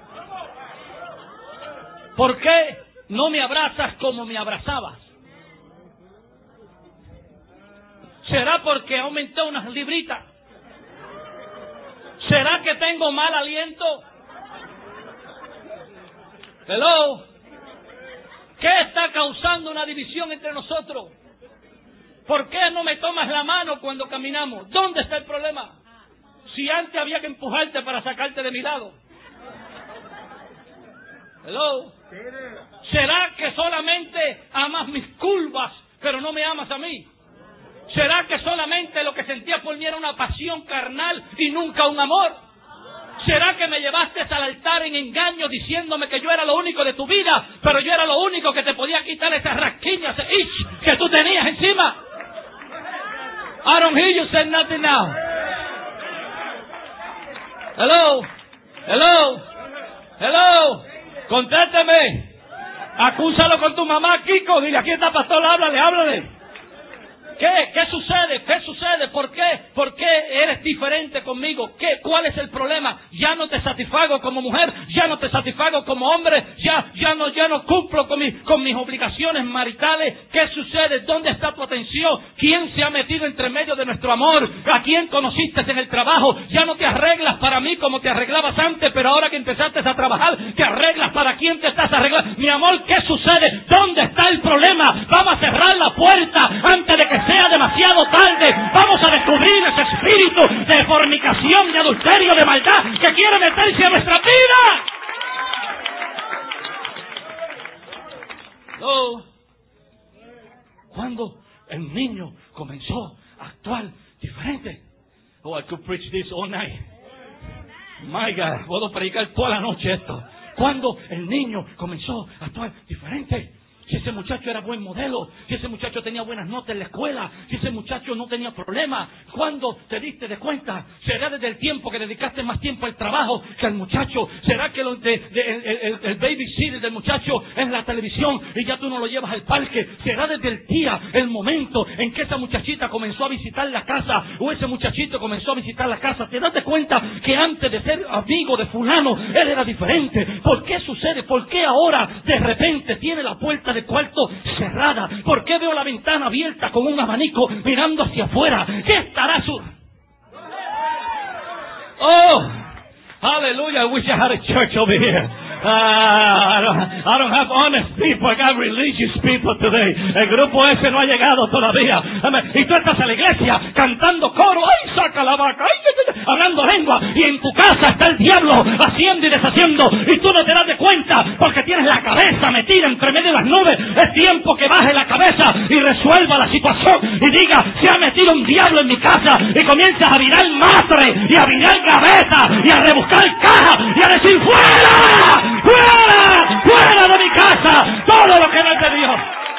¿Por qué no me abrazas como me abrazabas? ¿Será porque aumenté unas libritas? ¿Será que tengo mal aliento? Hello. ¿Qué está causando una división entre nosotros? ¿Por qué no me tomas la mano cuando caminamos? ¿Dónde está el problema? Si antes había que empujarte para sacarte de mi lado. Hello. ¿Será que solamente amas mis curvas, pero no me amas a mí? ¿Será que solamente lo que sentías por mí era una pasión carnal y nunca un amor? ¿Será que me llevaste al altar en engaño diciéndome que yo era lo único de tu vida, pero yo era lo único que te podía quitar esas rasquiñas, ese itch que tú tenías encima? I don't hear you say nothing now. Hello. Contésteme. Acúsalo con tu mamá, Kiko. Dile, aquí está pastor, háblale. ¿Qué sucede? ¿Por qué eres diferente conmigo? ¿Cuál es el problema? Ya no te satisfago como mujer, ya no te satisfago como hombre, ya no cumplo con mis obligaciones maritales. ¿Qué sucede? ¿Dónde está tu atención? ¿Quién se ha metido entre medio de nuestro amor? ¿A quién conociste en el trabajo? Ya no te arreglas para mí como te arreglabas antes, pero ahora que empezaste a trabajar, te arreglas para quién te estás arreglando. Mi amor, ¿qué sucede? ¿Dónde está el problema? Vamos a cerrar la puerta antes de que sea demasiado tarde. Vamos a descubrir ese espíritu de fornicación, de adulterio, de maldad que quiere meterse a nuestra vida. Cuando el niño comenzó a actuar diferente. I could preach this all night. My God, puedo predicar toda la noche esto. Cuando el niño comenzó a actuar diferente, si ese muchacho era buen modelo, si ese muchacho tenía buenas notas en la escuela, si ese muchacho no tenía problemas. ¿Cuándo te diste de cuenta? ¿Será desde el tiempo que dedicaste más tiempo al trabajo que al muchacho? ¿Será que el babysitter del muchacho es la televisión y ya tú no lo llevas al parque? ¿Será desde el día, el momento en que esa muchachita comenzó a visitar la casa o ese muchachito comenzó a visitar la casa? ¿Te das de cuenta que antes de ser amigo de fulano él era diferente? ¿Por qué sucede? ¿Por qué ahora de repente tiene la puerta del cuarto cerrada? ¿Por qué veo la ventana abierta con un abanico mirando hacia afuera? ¿Qué estará su... Oh, hallelujah, I wish I had a church over here. I don't have honest people, I got religious people today. El grupo ese no ha llegado todavía. Y tú estás en la iglesia cantando coro, ¡ay, saca la vaca! ¡Ay, hablando lengua! Y en tu casa está el diablo haciendo y deshaciendo y tú no te das de cuenta porque tienes la cabeza metida entre medio de las nubes. Es tiempo que baje la cabeza y resuelva la situación y diga, se ha metido un diablo en mi casa, y comienzas a virar matre y a virar gaveta y a rebuscar caja y a decir, ¡fuera! ¡Fuera! ¡Fuera de mi casa! Todo lo que no es de Dios.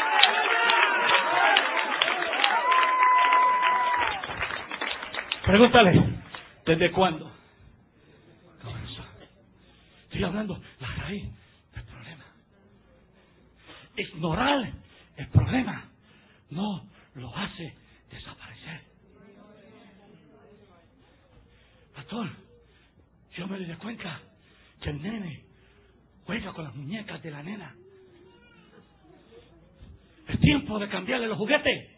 Pregúntale, ¿desde cuándo comenzó? Estoy hablando la raíz del problema. Ignorar el problema no lo hace desaparecer. Pastor, yo me di cuenta que el nene juega con las muñecas de la nena. Es tiempo de cambiarle los juguetes.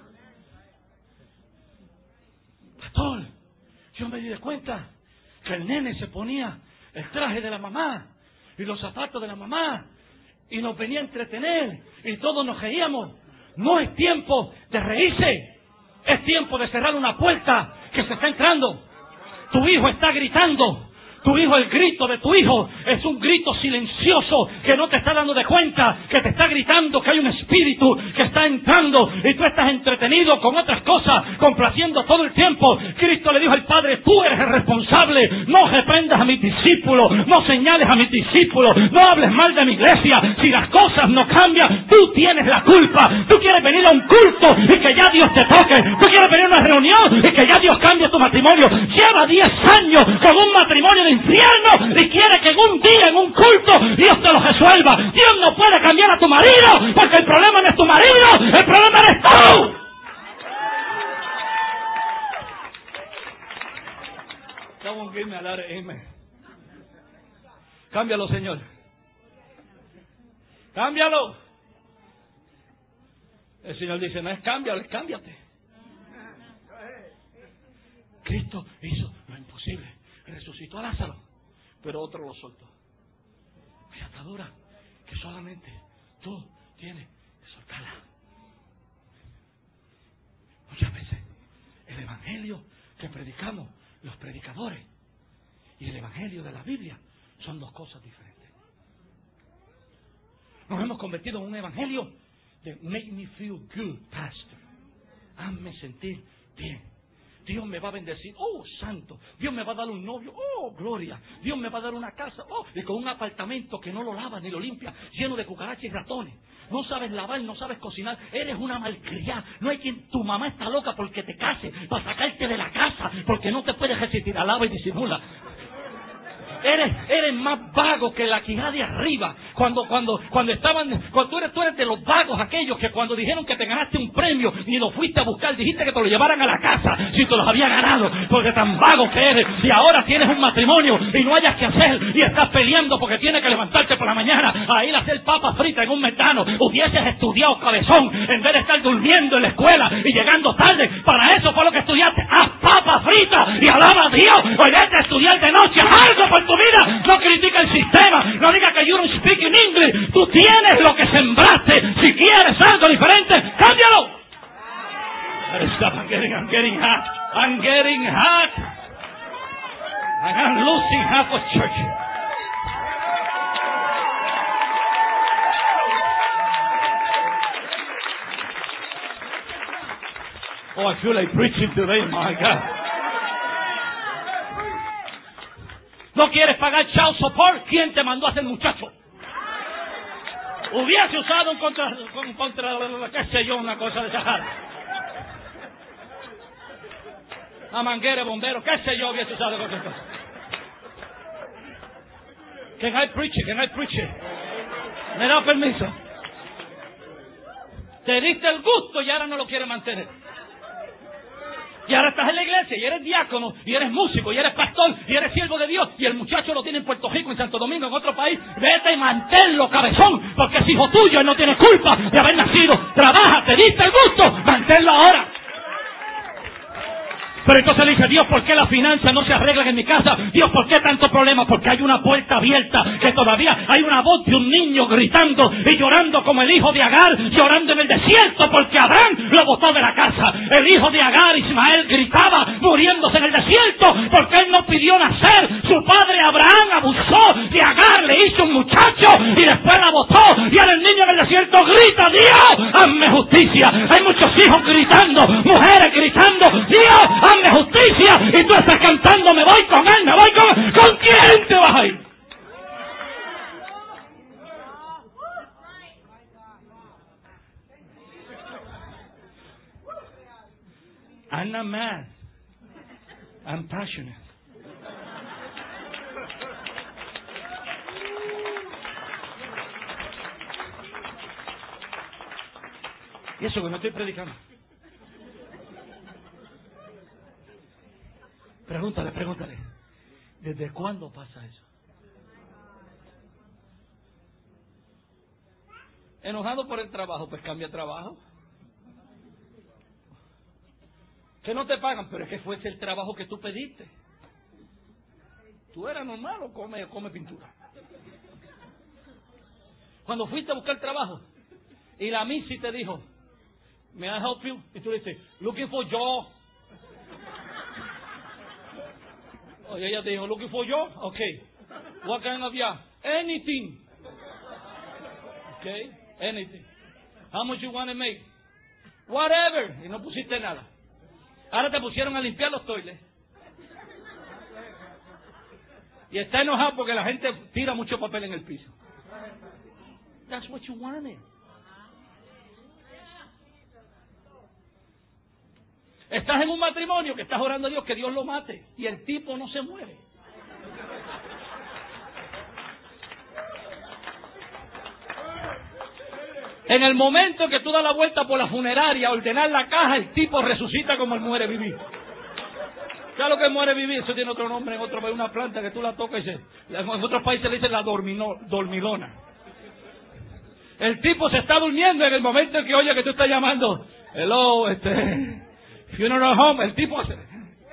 Pastor, yo me di cuenta que el nene se ponía el traje de la mamá y los zapatos de la mamá y nos venía a entretener y todos nos reíamos. No es tiempo de reírse, es tiempo de cerrar una puerta que se está entrando. Tu hijo está gritando. Tu hijo, el grito de tu hijo es un grito silencioso que no te está dando de cuenta, que te está gritando que hay un espíritu que está entrando y tú estás entretenido con otras cosas, complaciendo todo el tiempo. Cristo le dijo al Padre, tú eres el responsable, no reprendas a mis discípulos, no señales a mis discípulos, no hables mal de mi iglesia. Si las cosas no cambian, tú tienes la culpa. Tú quieres venir a un culto y que ya Dios te toque. Tú quieres venir a una reunión y que ya Dios cambie tu matrimonio. Lleva 10 años con un matrimonio de infierno y quiere que en un día, en un culto, Dios te lo resuelva. Dios no puede cambiar a tu marido porque el problema no es tu marido, el problema eres tú. Come on, give me a lot of amen. Cámbialo, Señor. Cámbialo. El Señor dice, no es cámbialo, es cámbiate. Cristo hizo lo imposible. Resucitó a Lázaro, pero otro lo soltó. Hay atadura que solamente tú tienes que soltarla. Muchas veces el evangelio que predicamos los predicadores y el evangelio de la Biblia son dos cosas diferentes. Nos hemos convertido en un evangelio de make me feel good, pastor. Hazme sentir bien. Dios me va a bendecir, oh santo. Dios me va a dar un novio, oh gloria. Dios me va a dar una casa, oh, y con un apartamento que no lo lava ni lo limpia, lleno de cucarachas y ratones. No sabes lavar, no sabes cocinar, eres una malcriada. No hay quien, tu mamá está loca porque te case, para sacarte de la casa, porque no te puedes resistir, alaba y disimula. Eres más vago que la quijada de arriba. Cuando tú eres de los vagos aquellos que cuando dijeron que te ganaste un premio ni lo fuiste a buscar, dijiste que te lo llevaran a la casa si te los había ganado, porque tan vago que eres. Y ahora tienes un matrimonio y no hayas que hacer y estás peleando porque tienes que levantarte por la mañana a ir a hacer papas fritas en un metano. Hubieses estudiado, cabezón, en vez de estar durmiendo en la escuela y llegando tarde. Para eso fue lo que estudiaste. Haz papas fritas y alaba a Dios. O vete a estudiar de noche, haz algo por tu vida. No critica el sistema, no diga que you don't speak in English. Tú tienes lo que sembraste. Si quieres algo diferente, cámbialo. Stop, I'm getting hot. I'm getting hot. I'm losing half of church. Oh, I feel like preaching today, my God. ¿No quieres pagar child support? ¿Quién te mandó a ser muchacho? Hubiese usado un contra qué sé yo, una cosa de esa. A manguera, bombero, qué sé yo, hubiese usado cualquier cosa. Can I preach it? Can I preach it? ¿Me da permiso? Te diste el gusto y ahora no lo quieres mantener. Y ahora estás en la iglesia y eres diácono, y eres músico, y eres pastor, y eres siervo de Dios, y el muchacho lo tiene en Puerto Rico, en Santo Domingo, en otro país. Vete y manténlo, cabezón, porque es hijo tuyo, él no tiene culpa de haber nacido. Trabaja, te diste el gusto, manténlo ahora. Pero entonces dice, Dios, ¿por qué las finanzas no se arreglan en mi casa? Dios, ¿por qué tanto problema? Porque hay una puerta abierta, que todavía hay una voz de un niño gritando y llorando como el hijo de Agar, llorando en el desierto porque Abraham lo botó de la casa. El hijo de Agar, Ismael, gritaba muriéndose en el desierto porque él no pidió nacer. Su padre Abraham abusó de Agar, le hizo un muchacho y después la botó. Y ahora el niño en el desierto grita, Dios, hazme justicia. Hay muchos hijos gritando, mujeres gritando, Dios, hazme justicia, y tú estás cantando, me voy con él, me voy con él. ¿Con quién te vas a ir? I'm not mad. I'm passionate. Y eso que no estoy predicando. Pregúntale. ¿Desde cuándo pasa eso? ¿Enojado por el trabajo? Pues cambia trabajo. Que no te pagan, pero es que fue el trabajo que tú pediste. ¿Tú eras normal o come pintura? Cuando fuiste a buscar trabajo y la Missy te dijo, ¿may I help you? Y tú le dices, looking for job. Oye, ella te dijo, looking for job? Okay. What kind of job? Anything. Okay, anything. How much you want to make? Whatever. Y no pusiste nada. Ahora te pusieron a limpiar los toiles. Y está enojado porque la gente tira mucho papel en el piso. That's what you wanted. Estás en un matrimonio que estás orando a Dios que Dios lo mate y el tipo no se muere. En el momento que tú das la vuelta por la funeraria a ordenar la caja, el tipo resucita como el muere vivir. ¿Sabes lo que es muere vivir? Eso tiene otro nombre en otro país, una planta que tú la tocas y en otros países le dicen la dormilona. El tipo se está durmiendo en el momento en que oye que tú estás llamando. Hello, funeral home, el tipo hace.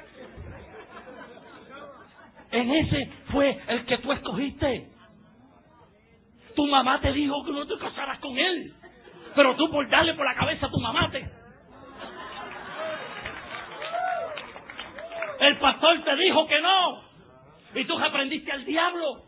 En ese fue el que tú escogiste. Tu mamá te dijo que no te casaras con él, pero tú por darle por la cabeza a tu mamá el pastor te dijo que no, y tú reprendiste al diablo.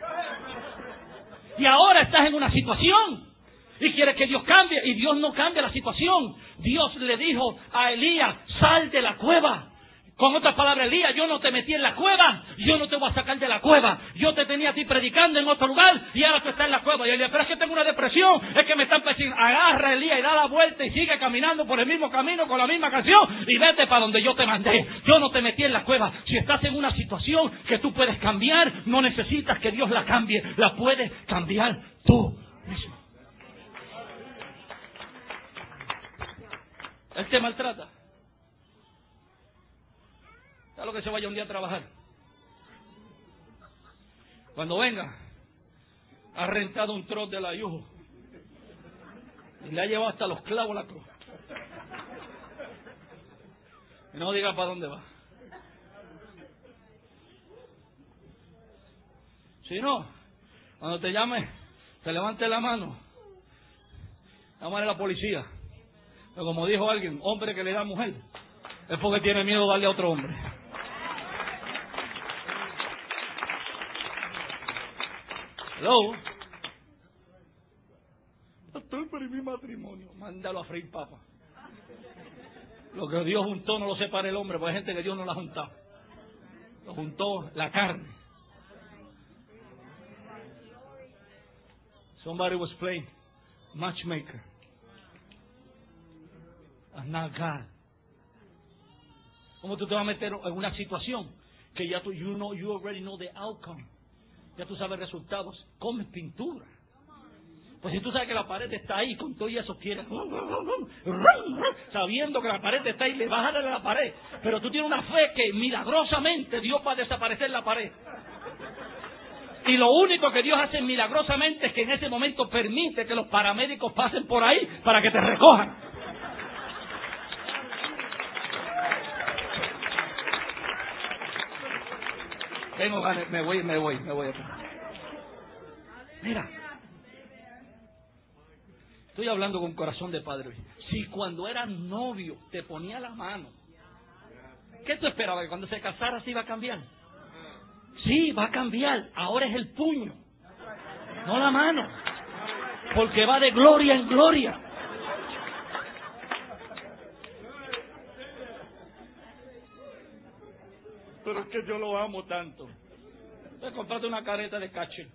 Y ahora estás en una situación y quieres que Dios cambie, y Dios no cambia la situación. Dios le dijo a Elías, sal de la cueva. Con otras palabras, Elías, yo no te metí en la cueva, yo no te voy a sacar de la cueva. Yo te tenía a ti predicando en otro lugar y ahora tú estás en la cueva. Y Elías, pero es que tengo una depresión, es que me están persiguiendo. Agarra Elías y da la vuelta y sigue caminando por el mismo camino con la misma canción y vete para donde yo te mandé. Yo no te metí en la cueva. Si estás en una situación que tú puedes cambiar, no necesitas que Dios la cambie, la puedes cambiar tú mismo. Él te maltrata. ¿Sabes lo que se vaya un día a trabajar? Cuando venga, ha rentado un trozo de la Yujo y le ha llevado hasta los clavos a la cruz. Y no diga para dónde va. Si no, cuando te llame, te levante la mano, llámale a la policía. Pero como dijo alguien, hombre que le da a mujer, es porque tiene miedo de darle a otro hombre. Hello. Pastor, pero mi matrimonio, mándalo a freír papa. Lo que Dios juntó no lo separa el hombre, porque hay gente que Dios no la ha juntado. Lo juntó la carne. Somebody was playing. matchmaker. That's not God. ¿Cómo tú te vas a meter en una situación que ya you already know the outcome? Ya tú sabes resultados. Comes pintura. Pues si tú sabes que la pared está ahí, con todo y eso quieres, sabiendo que la pared está ahí, le vas a darle a la pared. Pero tú tienes una fe que milagrosamente Dios va a desaparecer la pared. Y lo único que Dios hace milagrosamente es que en ese momento permite que los paramédicos pasen por ahí para que te recojan. Vengo, me voy. Mira. Estoy hablando con corazón de padre. Si cuando eras novio te ponía la mano, ¿qué tú esperabas? ¿Que cuando se casara se iba a cambiar? Sí, va a cambiar. Ahora es el puño, no la mano. Porque va de gloria en gloria. Pero es que yo lo amo tanto. Te compraste una careta de caché.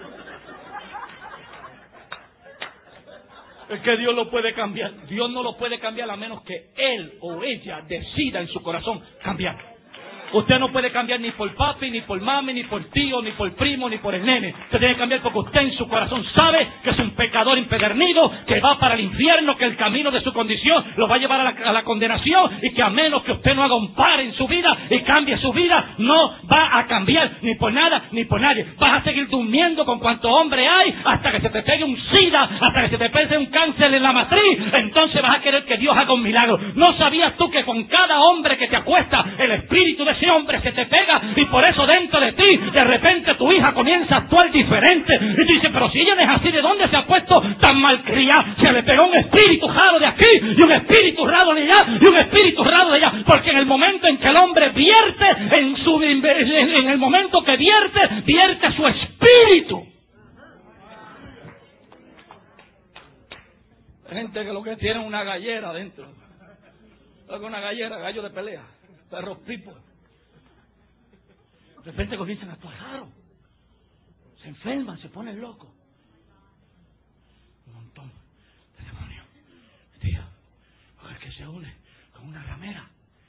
Es que Dios lo puede cambiar. Dios no lo puede cambiar a menos que él o ella decida en su corazón cambiar. Usted no puede cambiar ni por papi, ni por mami, ni por tío, ni por primo, ni por el nene. Usted tiene que cambiar porque usted en su corazón sabe que es un pecador impedernido, que va para el infierno, que el camino de su condición lo va a llevar a la condenación, y que a menos que usted no haga un par en su vida y cambie su vida, no va a cambiar ni por nada ni por nadie. Vas a seguir durmiendo con cuanto hombre hay hasta que se te pegue un sida, hasta que se te pegue un cáncer en la matriz. Entonces vas a querer que Dios haga un milagro. ¿No sabías tú que con cada hombre que te acuesta, el espíritu de ese hombre se te pega, y por eso dentro de ti de repente tu hija comienza a actuar diferente? Y tú dices, pero si ella es así, ¿de dónde se ha puesto tan malcriada? Se le pegó un espíritu raro de aquí, y un espíritu raro de allá, y un espíritu raro de allá. Porque en el momento en que el hombre vierte, en el momento que vierte su espíritu. Hay gente que lo que tiene es una gallera adentro. Una gallera, gallo de pelea, perros pipos. De repente comienzan a actuar raro. Se enferman, se ponen locos. Un montón de demonios. Tío, porque es que se une con una ramera.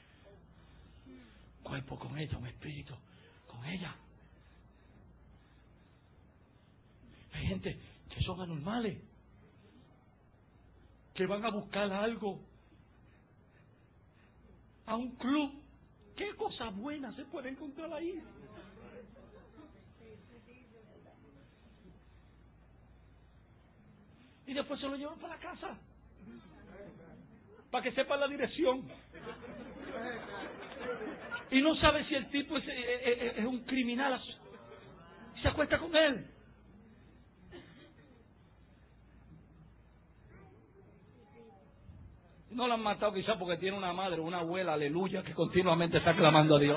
Cuerpo con ella, un espíritu con ella. Hay gente que son anormales, que van a buscar algo a un club. ¿Qué cosas buenas se puede encontrar ahí? Y después se lo llevan para la casa, para que sepan la dirección. Y no sabe si el tipo es un criminal. Y se acuesta con él. No lo han matado quizás porque tiene una madre, una abuela, aleluya, que continuamente está clamando a Dios.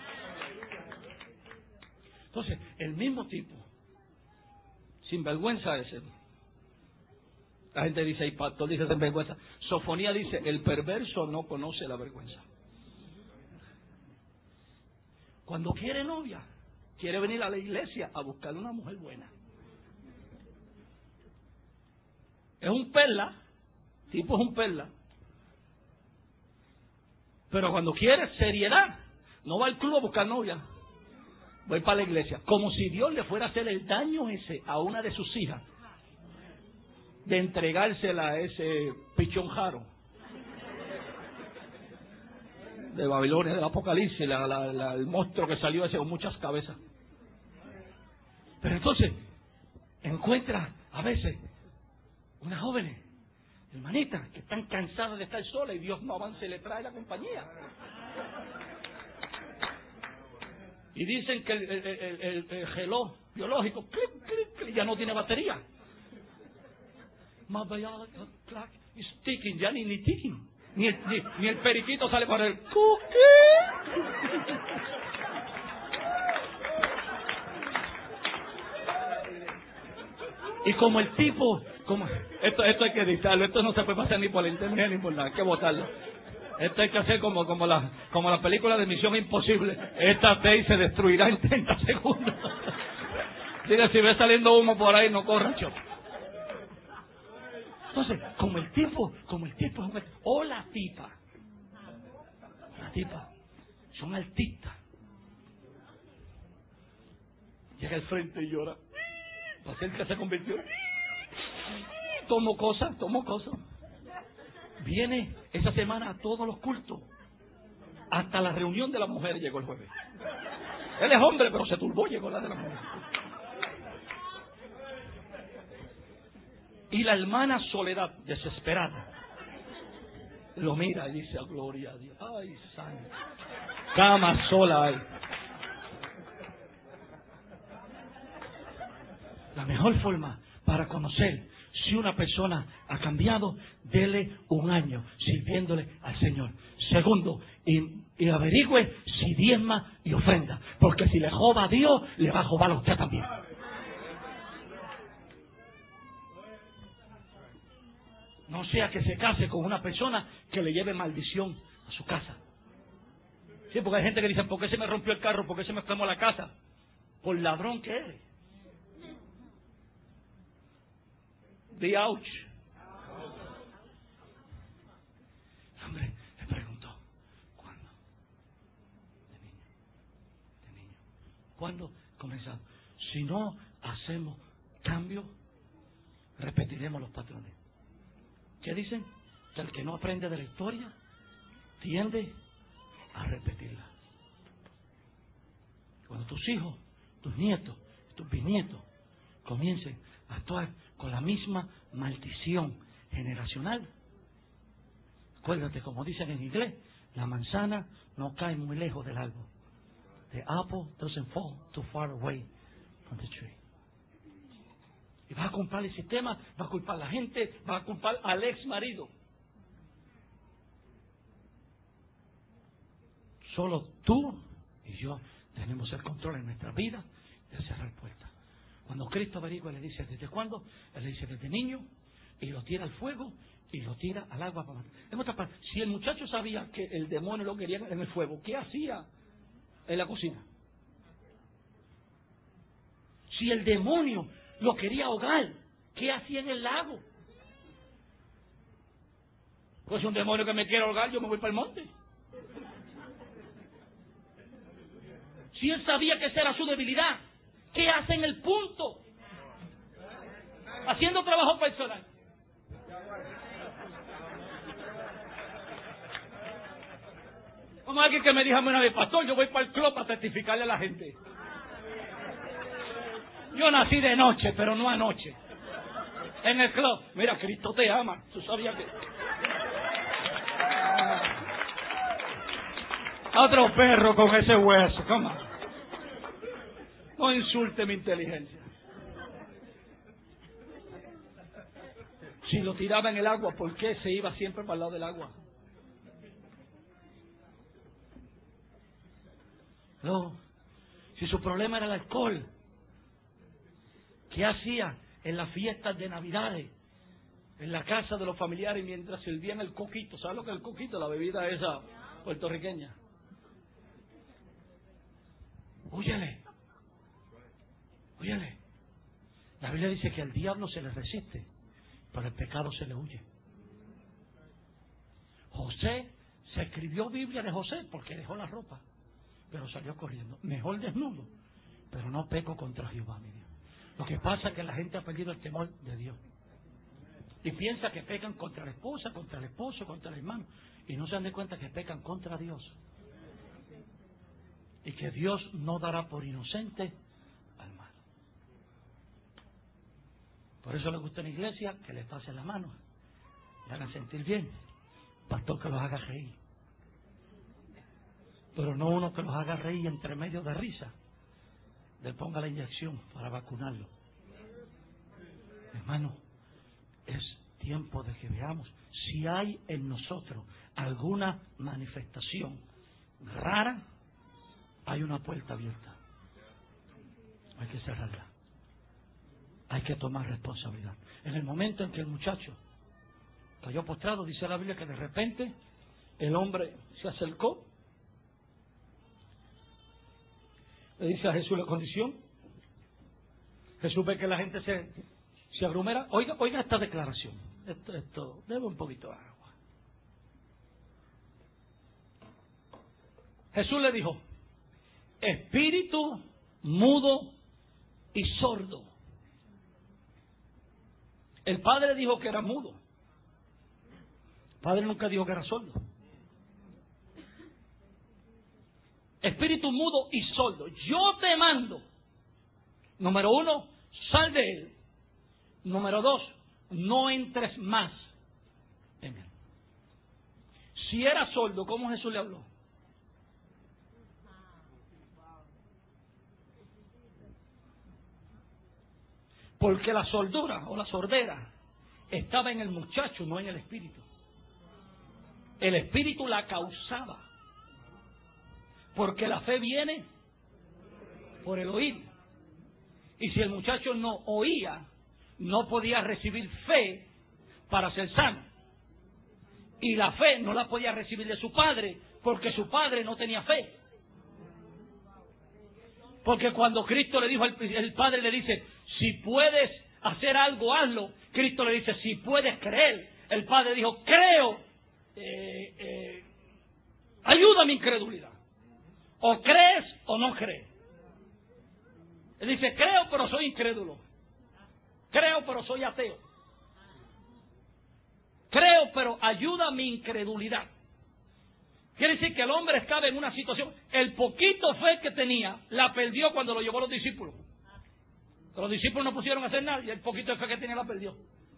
Entonces, el mismo tipo, sinvergüenza ese. La gente dice, y pastor dice sinvergüenza. Sofonía dice, el perverso no conoce la vergüenza. Cuando quiere novia, quiere venir a la iglesia a buscar una mujer buena. Es un perla, tipo es un perla. Pero cuando quiere seriedad, no va al club a buscar novia. Voy para la iglesia. Como si Dios le fuera a hacer el daño ese a una de sus hijas, de entregársela a ese pichón jaro de Babilonia, del Apocalipsis, el monstruo que salió ese con muchas cabezas. Pero entonces encuentra a veces unas jóvenes, hermanitas, que están cansadas de estar solas, y Dios no avanza y le trae la compañía. Y dicen que el reloj biológico clic, clic, clic, ya no tiene batería. My biological clock is ticking, ya ni ticking. Ni el periquito sale para el cookie. Y como el tipo, esto hay que editarlo, esto no se puede pasar ni por el internet ni por nada, hay que botarlo. Esto hay que hacer como la película de Misión Imposible. Esta vez se destruirá en 30 segundos. Diga, si ve saliendo humo por ahí, no corra, choco. Entonces, como el tipo es o la tipa, son artistas. Llega al frente y llora. Para ser que se convirtió. Tomo cosas. Viene esa semana a todos los cultos. Hasta la reunión de las mujeres llegó el jueves. Él es hombre, pero se turbó, llegó la de las mujeres. Y la hermana Soledad, desesperada, lo mira y dice, gloria a Dios. Ay, santo. Cama sola hay. La mejor forma para conocer si una persona ha cambiado, dele un año sirviéndole al Señor. Segundo, y averigüe si diezma y ofrenda. Porque si le joba a Dios, le va a jobar a usted también. No sea que se case con una persona que le lleve maldición a su casa. Sí, porque hay gente que dice, ¿por qué se me rompió el carro? ¿Por qué se me quemó la casa? Por ladrón que eres. The ouch. Hombre, le preguntó, ¿cuándo? De niño. ¿Cuándo comenzamos? Si no hacemos cambio, repetiremos los patrones. ¿Qué dicen? Que el que no aprende de la historia tiende a repetirla. Cuando tus hijos, tus nietos, tus bisnietos comiencen a actuar con la misma maldición generacional, acuérdate, como dicen en inglés, la manzana no cae muy lejos del árbol. The apple doesn't fall too far away from the tree. Y vas a culpar el sistema, vas a culpar a la gente, vas a culpar al ex marido. Solo tú y yo tenemos el control en nuestra vida de cerrar puertas. Cuando Cristo averigua, le dice, ¿desde cuándo? Él le dice, desde niño, y lo tira al fuego y lo tira al agua para matar. En otras palabras, si el muchacho sabía que el demonio lo quería en el fuego, ¿qué hacía en la cocina? Si el demonio lo quería ahogar, ¿qué hacía en el lago? Pues un demonio que me quiere ahogar, yo me voy para el monte. Si él sabía que esa era su debilidad, ¿qué hace en el punto? Haciendo trabajo personal. Como alguien que me dijo una vez, pastor, yo voy para el club para testificarle a la gente. Yo nací de noche, pero no anoche. En el club. Mira, Cristo te ama. Tú sabías que... Otro perro con ese hueso. Come on. No insulte mi inteligencia. Si lo tiraba en el agua, ¿por qué se iba siempre para el lado del agua? No. Si su problema era el alcohol, ¿qué hacía en las fiestas de Navidades? En la casa de los familiares mientras servían el coquito. ¿Sabes lo que es el coquito? La bebida esa puertorriqueña. Húyele. La Biblia dice que al diablo se le resiste, pero el pecado se le huye. José, se escribió Biblia de José porque dejó la ropa, pero salió corriendo. Mejor desnudo, pero no peco contra Jehová, mi Dios. Lo que pasa es que la gente ha perdido el temor de Dios. Y piensa que pecan contra la esposa, contra el esposo, contra el hermano. Y no se dan de cuenta que pecan contra Dios. Y que Dios no dará por inocente al malo. Por eso le gusta en la iglesia que le pasen la mano, le hagan sentir bien. Pastor, que los haga reír. Pero no uno que los haga reír entre medio de risa. Le ponga la inyección para vacunarlo. Hermano, es tiempo de que veamos si hay en nosotros alguna manifestación rara. Hay una puerta abierta. Hay que cerrarla. Hay que tomar responsabilidad. En el momento en que el muchacho cayó postrado, dice la Biblia que de repente el hombre se acercó, le dice a Jesús la condición. Jesús ve que la gente se aglomera. Oiga esta declaración. debe un poquito de agua. Jesús le dijo, espíritu mudo y sordo. El padre dijo que era mudo. El padre nunca dijo que era sordo. Espíritu mudo y sordo. Yo te mando. Número 1, sal de él. Número 2, no entres más en él. Si era sordo, ¿cómo Jesús le habló? Porque la sordura o la sordera estaba en el muchacho, no en el espíritu. El espíritu la causaba. Porque la fe viene por el oír. Y si el muchacho no oía, no podía recibir fe para ser sano. Y la fe no la podía recibir de su padre, porque su padre no tenía fe. Porque cuando Cristo le dijo, el padre le dice, si puedes hacer algo, hazlo. Cristo le dice, si puedes creer. El padre dijo, creo, ayuda a mi incredulidad. O crees o no crees. Él dice, creo pero soy incrédulo. Creo pero soy ateo. Creo pero ayuda a mi incredulidad. Quiere decir que el hombre estaba en una situación, el poquito fe que tenía, la perdió cuando lo llevó a los discípulos. Los discípulos no pusieron a hacer nada y el poquito de fe que tenía la perdió.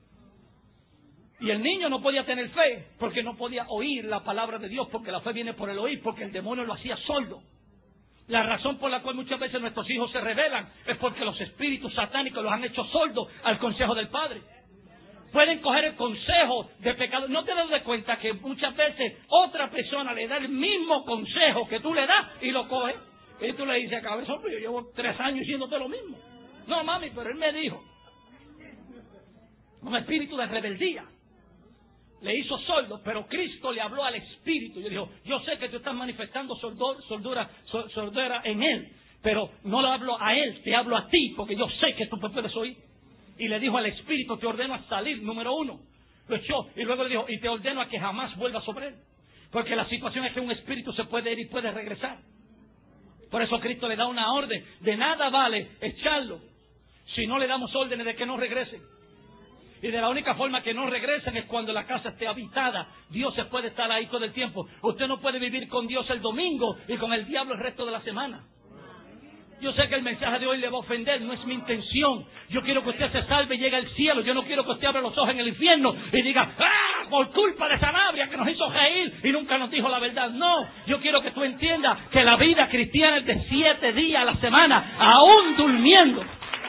Y el niño no podía tener fe porque no podía oír la palabra de Dios, porque la fe viene por el oír, porque el demonio lo hacía sordo. La razón por la cual muchas veces nuestros hijos se rebelan es porque los espíritus satánicos los han hecho sordos al consejo del Padre. Pueden coger el consejo de pecado. No te das cuenta que muchas veces otra persona le da el mismo consejo que tú le das y lo coge. Y tú le dices, cabezón, yo llevo 3 años diciéndote lo mismo. No, mami, pero él me dijo. Un espíritu de rebeldía. Le hizo sordo, pero Cristo le habló al espíritu. Yo dijo, yo sé que tú estás manifestando sordera en él, pero no le hablo a él, te hablo a ti, porque yo sé que tú puedes oír. Y le dijo al espíritu, te ordeno a salir, número 1. Lo echó, y luego le dijo, y te ordeno a que jamás vuelva sobre él. Porque la situación es que un espíritu se puede ir y puede regresar. Por eso Cristo le da una orden. De nada vale echarlo si no le damos órdenes de que no regresen. Y de la única forma que no regresen es cuando la casa esté habitada. Dios se puede estar ahí todo el tiempo. Usted no puede vivir con Dios el domingo y con el diablo el resto de la semana. Yo sé que el mensaje de hoy le va a ofender, no es mi intención. Yo quiero que usted se salve y llegue al cielo. Yo no quiero que usted abra los ojos en el infierno y diga, ¡ah! Por culpa de Sanabria que nos hizo reír y nunca nos dijo la verdad. No, yo quiero que tú entiendas que la vida cristiana es de 7 días a la semana, aún durmiendo.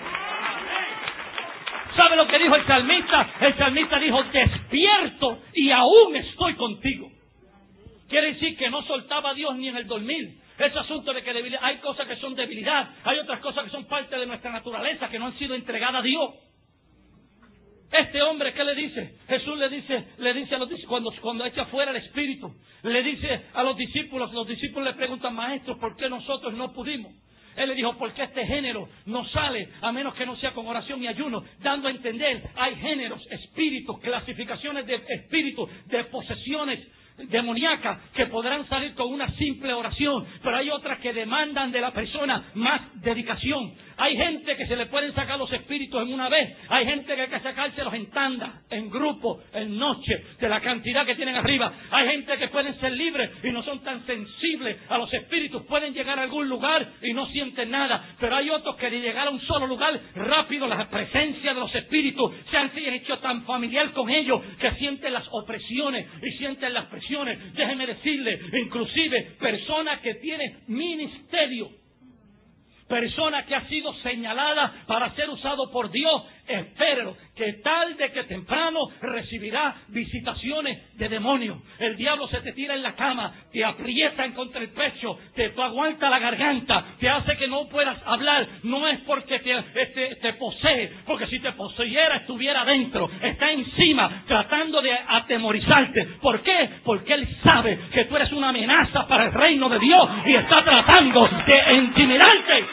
¿Sabe lo que dijo el salmista? El salmista dijo, despierto y aún estoy contigo. Quiere decir que no soltaba a Dios ni en el dormir. Ese asunto de que debilidad, hay cosas que son debilidad, hay otras cosas que son parte de nuestra naturaleza que no han sido entregadas a Dios. Este hombre, ¿qué le dice? Jesús le dice a los discípulos, cuando echa fuera el espíritu, le dice a los discípulos le preguntan, maestro, ¿por qué nosotros no pudimos? Él le dijo, porque este género no sale a menos que no sea con oración y ayuno, dando a entender, hay géneros, espíritus, clasificaciones de espíritus, de posesiones demoníacas que podrán salir con una simple oración, pero hay otras que demandan de la persona más dedicación. Hay gente que se le pueden sacar los espíritus en una vez, hay gente que hay que sacárselos en tanda, en grupo, en noche, de la cantidad que tienen arriba. Hay gente que pueden ser libres y no son tan sensibles a los espíritus, pueden llegar a algún lugar y no sienten nada, pero hay otros que de llegar a un solo lugar rápido, la presencia de los espíritus se han hecho tan familiar con ellos que sienten las opresiones y sienten las presiones. Déjeme decirle, inclusive persona que tiene ministerio, persona que ha sido señalada para ser usado por Dios, espérelo, que tarde que temprano recibirá visitaciones de demonios. El diablo se te tira en la cama, te aprieta en contra el pecho, te aguanta la garganta, te hace que no puedas hablar. No es porque te posee, porque si te poseyera estuviera dentro, está encima tratando de atemorizarte. ¿Por qué? Porque él sabe que tú eres una amenaza para el reino de Dios y está tratando de intimidarte.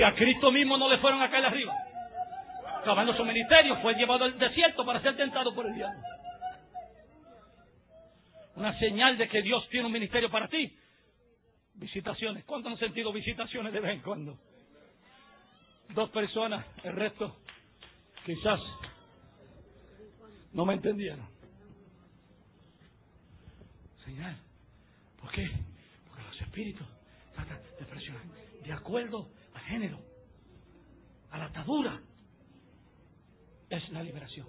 Si a Cristo mismo no le fueron a caer arriba, acabando su ministerio, fue llevado al desierto para ser tentado por el diablo. Una señal de que Dios tiene un ministerio para ti. Visitaciones. ¿Cuántos han sentido visitaciones de vez en cuando? 2 personas, el resto quizás no me entendieron. Señal. ¿Por qué? Porque los espíritus tratan de presionar de acuerdo al género, a la atadura. Es la liberación,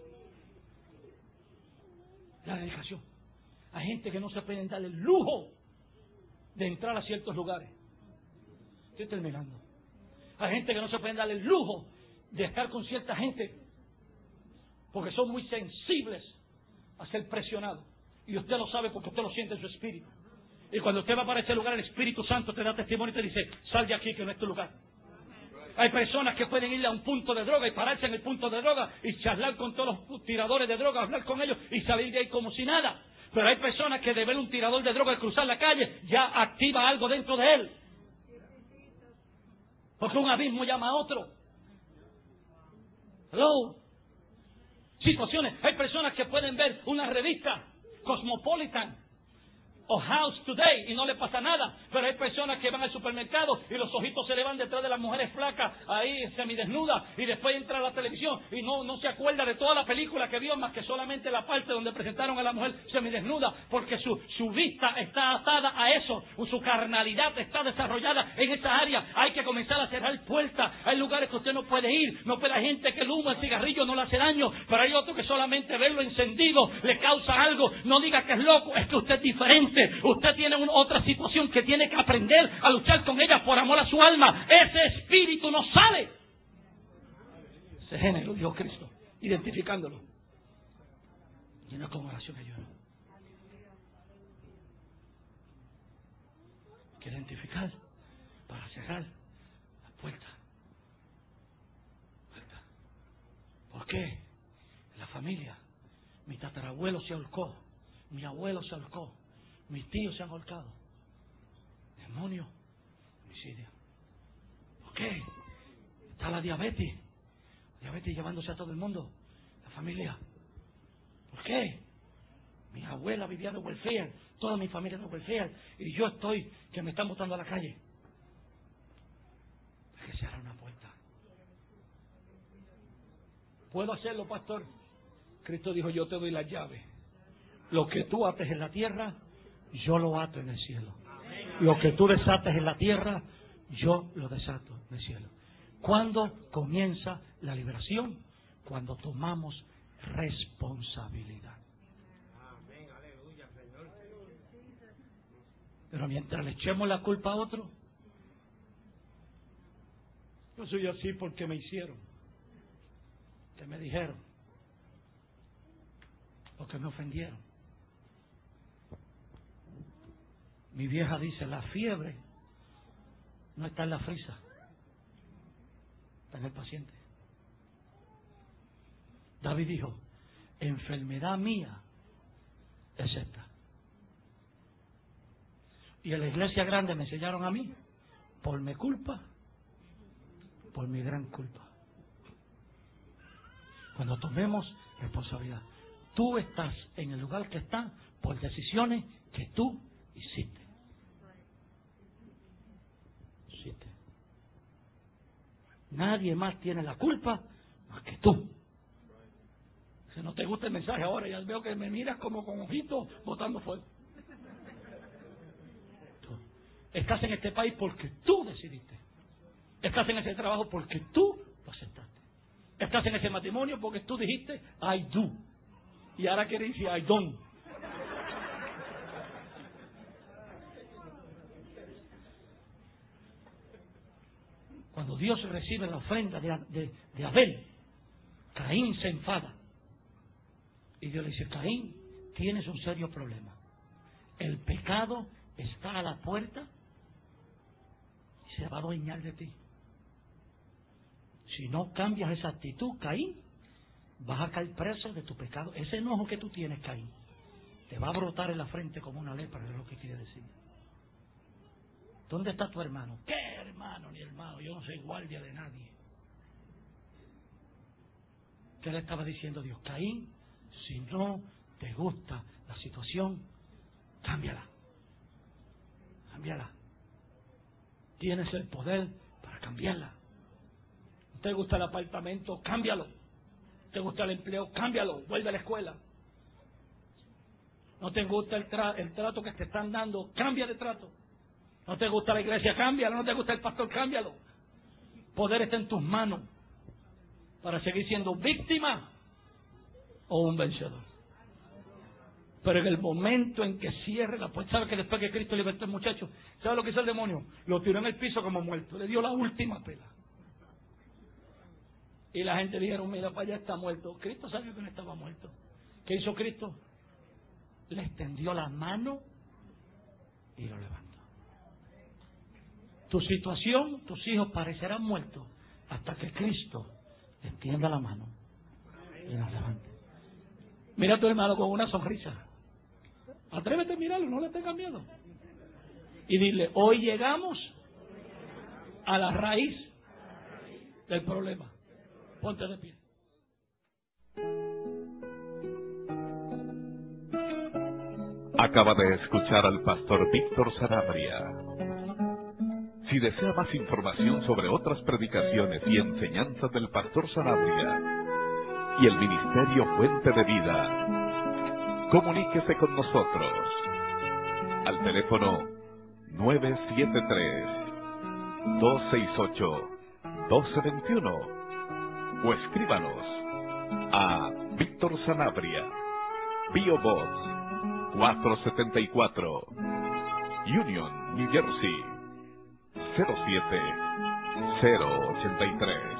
la dedicación. Hay gente que no se pueden dar el lujo de entrar a ciertos lugares. Estoy terminando. Hay gente que no se pueden dar el lujo de estar con cierta gente porque son muy sensibles a ser presionados. Y usted lo sabe porque usted lo siente en su espíritu. Y cuando usted va para ese lugar, el Espíritu Santo te da testimonio y te dice: sal de aquí, que no es tu lugar. Hay personas que pueden ir a un punto de droga y pararse en el punto de droga y charlar con todos los tiradores de droga, hablar con ellos y salir de ahí como si nada. Pero hay personas que de ver un tirador de droga al cruzar la calle ya activa algo dentro de él. Porque un abismo llama a otro. Hello. Situaciones. Hay personas que pueden ver una revista Cosmopolitan o House Today y no le pasa nada. Pero hay personas que van al supermercado y los ojitos se le van detrás de las mujeres flacas ahí semidesnudas, y después entra a la televisión y no se acuerda de toda la película que vio, más que solamente la parte donde presentaron a la mujer semidesnuda, porque su vista está atada a eso, su carnalidad está desarrollada en esa área. Hay que comenzar a cerrar puertas. Hay lugares que usted no puede ir. No puede. Hay gente que el humo, el cigarrillo no le hace daño, pero hay otro que solamente verlo encendido le causa algo. No diga que es loco, es que usted es diferente. Usted tiene otra situación que tiene que aprender a luchar con ella por amor a su alma. Ese espíritu no sale. Ese género dio Cristo, identificándolo. Y no con oración y ayuno. Hay que identificar para cerrar la puerta. ¿Por qué? La familia. Mi tatarabuelo se ahorcó. Mi abuelo se ahorcó. Mis tíos se han ahorcado. Demonio, homicidio. ¿Por qué? Está la diabetes. Diabetes llevándose a todo el mundo. La familia. ¿Por qué? Mi abuela vivía de welfare. Toda mi familia de welfare. Y yo estoy, que me están botando a la calle. Hay que cerrar una puerta. ¿Puedo hacerlo, pastor? Cristo dijo: yo te doy las llaves. Lo que tú ates en la tierra, yo lo ato en el cielo. Lo que tú desates en la tierra, yo lo desato en el cielo. ¿Cuándo comienza la liberación? Cuando tomamos responsabilidad. Pero mientras le echemos la culpa a otro, yo soy así porque me hicieron, que me dijeron, o que me ofendieron. Mi vieja dice: la fiebre no está en la frisa, está en el paciente. David dijo: enfermedad mía es esta. Y en la iglesia grande me enseñaron a mí, por mi culpa, por mi gran culpa. Cuando tomemos responsabilidad, tú estás en el lugar que estás por decisiones que tú hiciste. Nadie más tiene la culpa más que tú. Si no te gusta el mensaje ahora, ya veo que me miras como con ojitos botando fuego. Tú estás en este país porque tú decidiste. Estás en ese trabajo porque tú lo aceptaste. Estás en ese matrimonio porque tú dijiste I do. Y ahora quieres decir I don't. Cuando Dios recibe la ofrenda de Abel, Caín se enfada. Y Dios le dice: Caín, tienes un serio problema. El pecado está a la puerta y se va a adueñar de ti. Si no cambias esa actitud, Caín, vas a caer preso de tu pecado. Ese enojo que tú tienes, Caín, te va a brotar en la frente como una lepra, es lo que quiere decir. ¿Dónde está tu hermano? ¿Qué hermano ni hermano? Yo no soy guardia de nadie. ¿Qué le estaba diciendo Dios? Caín, si no te gusta la situación, cámbiala. Cámbiala. Tienes el poder para cambiarla. ¿No te gusta el apartamento? Cámbialo. ¿No te gusta el empleo? Cámbialo. Vuelve a la escuela. ¿No te gusta el trato que te están dando? Cambia de trato. ¿No te gusta la iglesia? Cámbialo. ¿No te gusta el pastor? Cámbialo. Poder está en tus manos para seguir siendo víctima o un vencedor. Pero en el momento en que cierre la puerta, ¿sabe que después que Cristo libertó al muchacho, ¿sabe lo que hizo el demonio? Lo tiró en el piso como muerto, le dio la última pela. Y la gente dijeron, mira, para allá está muerto. Cristo sabía que no estaba muerto. ¿Qué hizo Cristo? Le extendió la mano y lo levantó. Tu situación, tus hijos parecerán muertos hasta que Cristo extienda la mano y nos levante. Mira a tu hermano con una sonrisa. Atrévete a mirarlo, no le tengas miedo. Y dile, hoy llegamos a la raíz del problema. Ponte de pie. Acaba de escuchar al pastor Víctor Sanabria. Si desea más información sobre otras predicaciones y enseñanzas del pastor Sanabria y el ministerio Fuente de Vida, comuníquese con nosotros al teléfono 973-268-1221 o escríbanos a Víctor Sanabria, P.O. Box 474, Union, New Jersey 07083.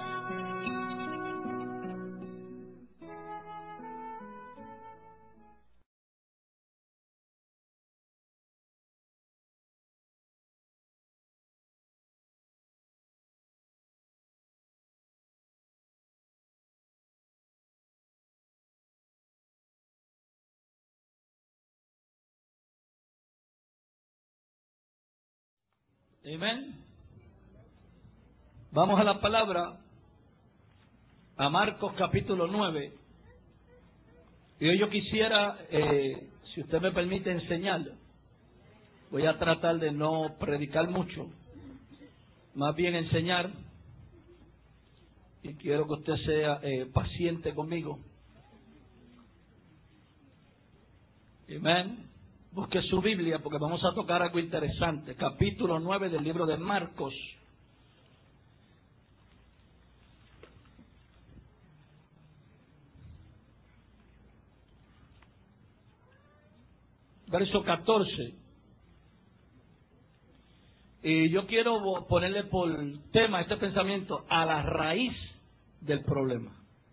Amén. Vamos a la palabra, a Marcos capítulo 9. Y hoy yo quisiera, si usted me permite enseñar, voy a tratar de no predicar mucho, más bien enseñar. Y quiero que usted sea paciente conmigo. Amén. Busque su Biblia porque vamos a tocar algo interesante. Capítulo 9 del libro de Marcos. Verso 14. Y yo quiero ponerle por tema este pensamiento a la raíz del problema.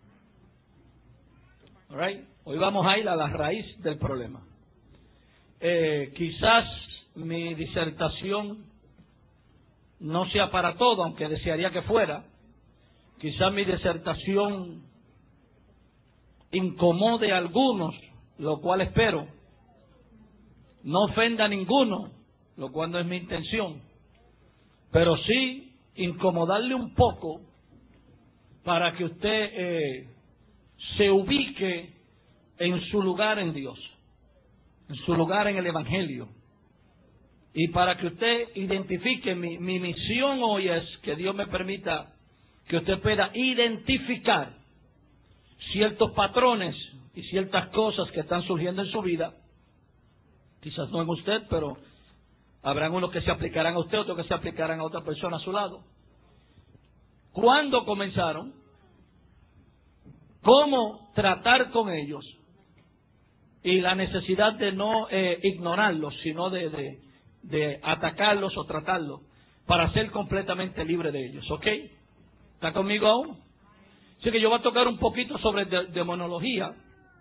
All right? Hoy vamos a ir a la raíz del problema. Quizás mi disertación no sea para todo, aunque desearía que fuera. Quizás mi disertación incomode a algunos, lo cual espero. No ofenda a ninguno, lo cual no es mi intención. Pero sí incomodarle un poco para que usted se ubique en su lugar en Dios, en su lugar en el Evangelio. Y para que usted identifique, mi misión hoy es que Dios me permita que usted pueda identificar ciertos patrones y ciertas cosas que están surgiendo en su vida. Quizás no en usted, pero habrán unos que se aplicarán a usted, otros que se aplicarán a otra persona a su lado. ¿Cuándo comenzaron? ¿Cómo tratar con ellos? Y la necesidad de no ignorarlos, sino de atacarlos o tratarlos para ser completamente libre de ellos. ¿Ok? ¿Está conmigo aún? Así que yo voy a tocar un poquito sobre demonología.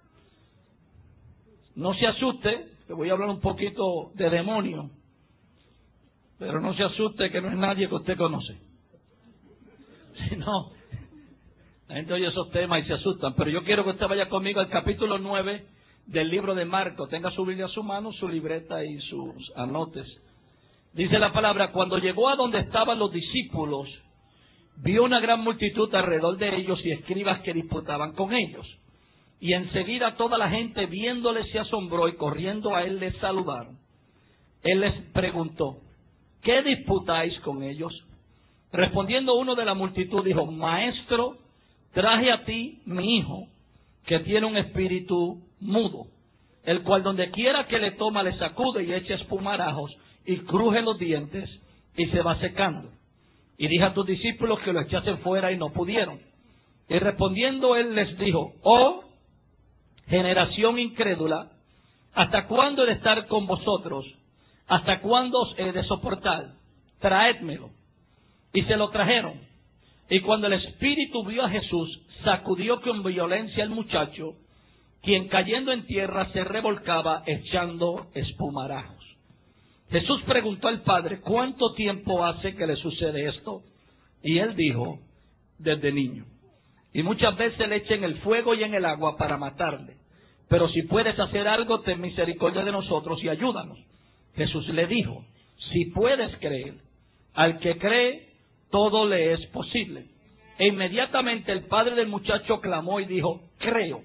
No se asuste, que voy a hablar un poquito de demonio. Pero no se asuste que no es nadie que usted conoce. Si no, la gente oye esos temas y se asustan. Pero yo quiero que usted vaya conmigo al capítulo 9 del libro de Marcos. Tenga su Biblia a su mano, su libreta y sus anotes. Dice la palabra, cuando llegó a donde estaban los discípulos, vio una gran multitud alrededor de ellos y escribas que disputaban con ellos. Y enseguida toda la gente viéndole se asombró y corriendo a él les saludaron. Él les preguntó, ¿qué disputáis con ellos? Respondiendo uno de la multitud dijo, Maestro, traje a ti mi hijo, que tiene un espíritu mudo, el cual donde quiera que le toma le sacude y echa espumarajos y cruje los dientes y se va secando. Y dije a tus discípulos que lo echasen fuera y no pudieron. Y respondiendo él les dijo, oh generación incrédula, ¿hasta cuándo he de estar con vosotros? ¿Hasta cuándo os he de soportar? Traédmelo. Y se lo trajeron. Y cuando el espíritu vio a Jesús, sacudió con violencia al muchacho, quien cayendo en tierra se revolcaba echando espumarajos. Jesús preguntó al Padre, ¿cuánto tiempo hace que le sucede esto? Y él dijo, desde niño. Y muchas veces le echa en el fuego y en el agua para matarle. Pero si puedes hacer algo, ten misericordia de nosotros y ayúdanos. Jesús le dijo, si puedes creer, al que cree, todo le es posible. E inmediatamente el padre del muchacho clamó y dijo, creo,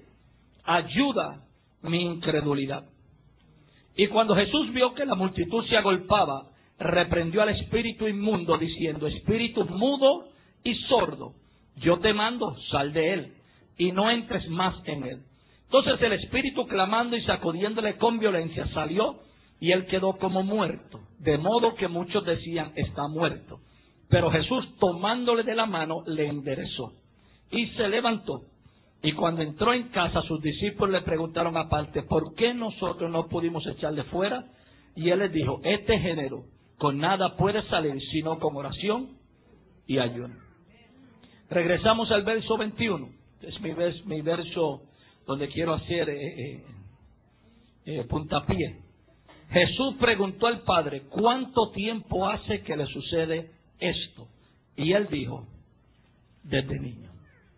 ayuda mi incredulidad. Y cuando Jesús vio que la multitud se agolpaba, reprendió al espíritu inmundo, diciendo, espíritu mudo y sordo, yo te mando, sal de él, y no entres más en él. Entonces el espíritu, clamando y sacudiéndole con violencia, salió, y él quedó como muerto, de modo que muchos decían, está muerto. Pero Jesús, tomándole de la mano, le enderezó, y se levantó. Y cuando entró en casa, sus discípulos le preguntaron aparte, ¿por qué nosotros no pudimos echarle fuera? Y él les dijo, este género con nada puede salir, sino con oración y ayuno. Regresamos al verso 21. Es mi verso donde quiero hacer puntapié. Jesús preguntó al Padre, ¿cuánto tiempo hace que le sucede esto? Y él dijo, desde niño.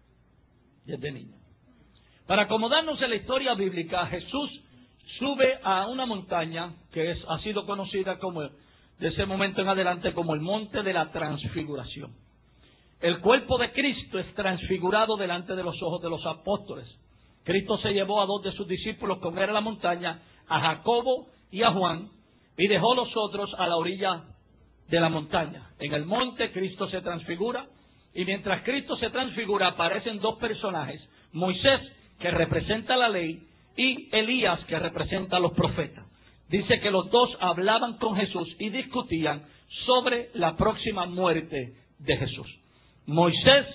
Desde niño. Para acomodarnos en la historia bíblica, Jesús sube a una montaña que ha sido conocida como, de ese momento en adelante, como el Monte de la Transfiguración. El cuerpo de Cristo es transfigurado delante de los ojos de los apóstoles. Cristo se llevó a dos de sus discípulos con él a la montaña, a Jacobo y a Juan, y dejó los otros a la orilla de la montaña. En el monte Cristo se transfigura, y mientras Cristo se transfigura aparecen dos personajes, Moisés, que representa la ley, y Elías, que representa a los profetas. Dice que los dos hablaban con Jesús y discutían sobre la próxima muerte de Jesús. Moisés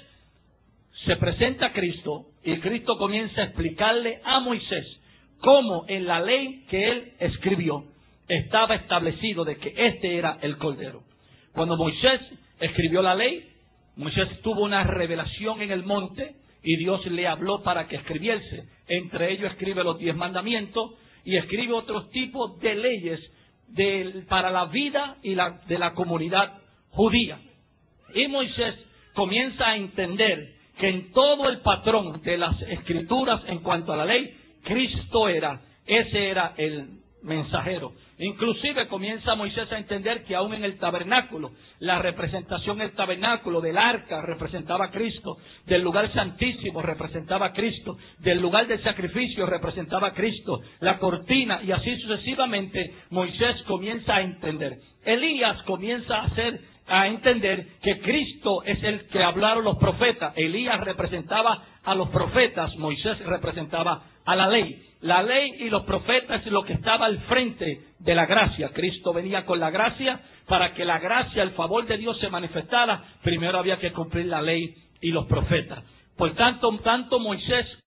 se presenta a Cristo y Cristo comienza a explicarle a Moisés cómo en la ley que él escribió estaba establecido de que este era el Cordero. Cuando Moisés escribió la ley, Moisés tuvo una revelación en el monte y Dios le habló para que escribiese. Entre ellos escribe los 10 mandamientos y escribe otros tipos de leyes para la vida y de la comunidad judía. Y Moisés comienza a entender que en todo el patrón de las escrituras en cuanto a la ley, Cristo ese era el mensajero. Inclusive comienza Moisés a entender que aún en el tabernáculo, la representación del tabernáculo, del arca, representaba a Cristo, del lugar santísimo representaba a Cristo, del lugar del sacrificio representaba a Cristo, la cortina, y así sucesivamente Moisés comienza a entender. Elías comienza a entender que Cristo es el que hablaron los profetas. Elías representaba a los profetas, Moisés representaba a la ley. La ley y los profetas es lo que estaba al frente de la gracia. Cristo venía con la gracia. Para que la gracia, el favor de Dios se manifestara, primero había que cumplir la ley y los profetas. Por tanto, tanto Moisés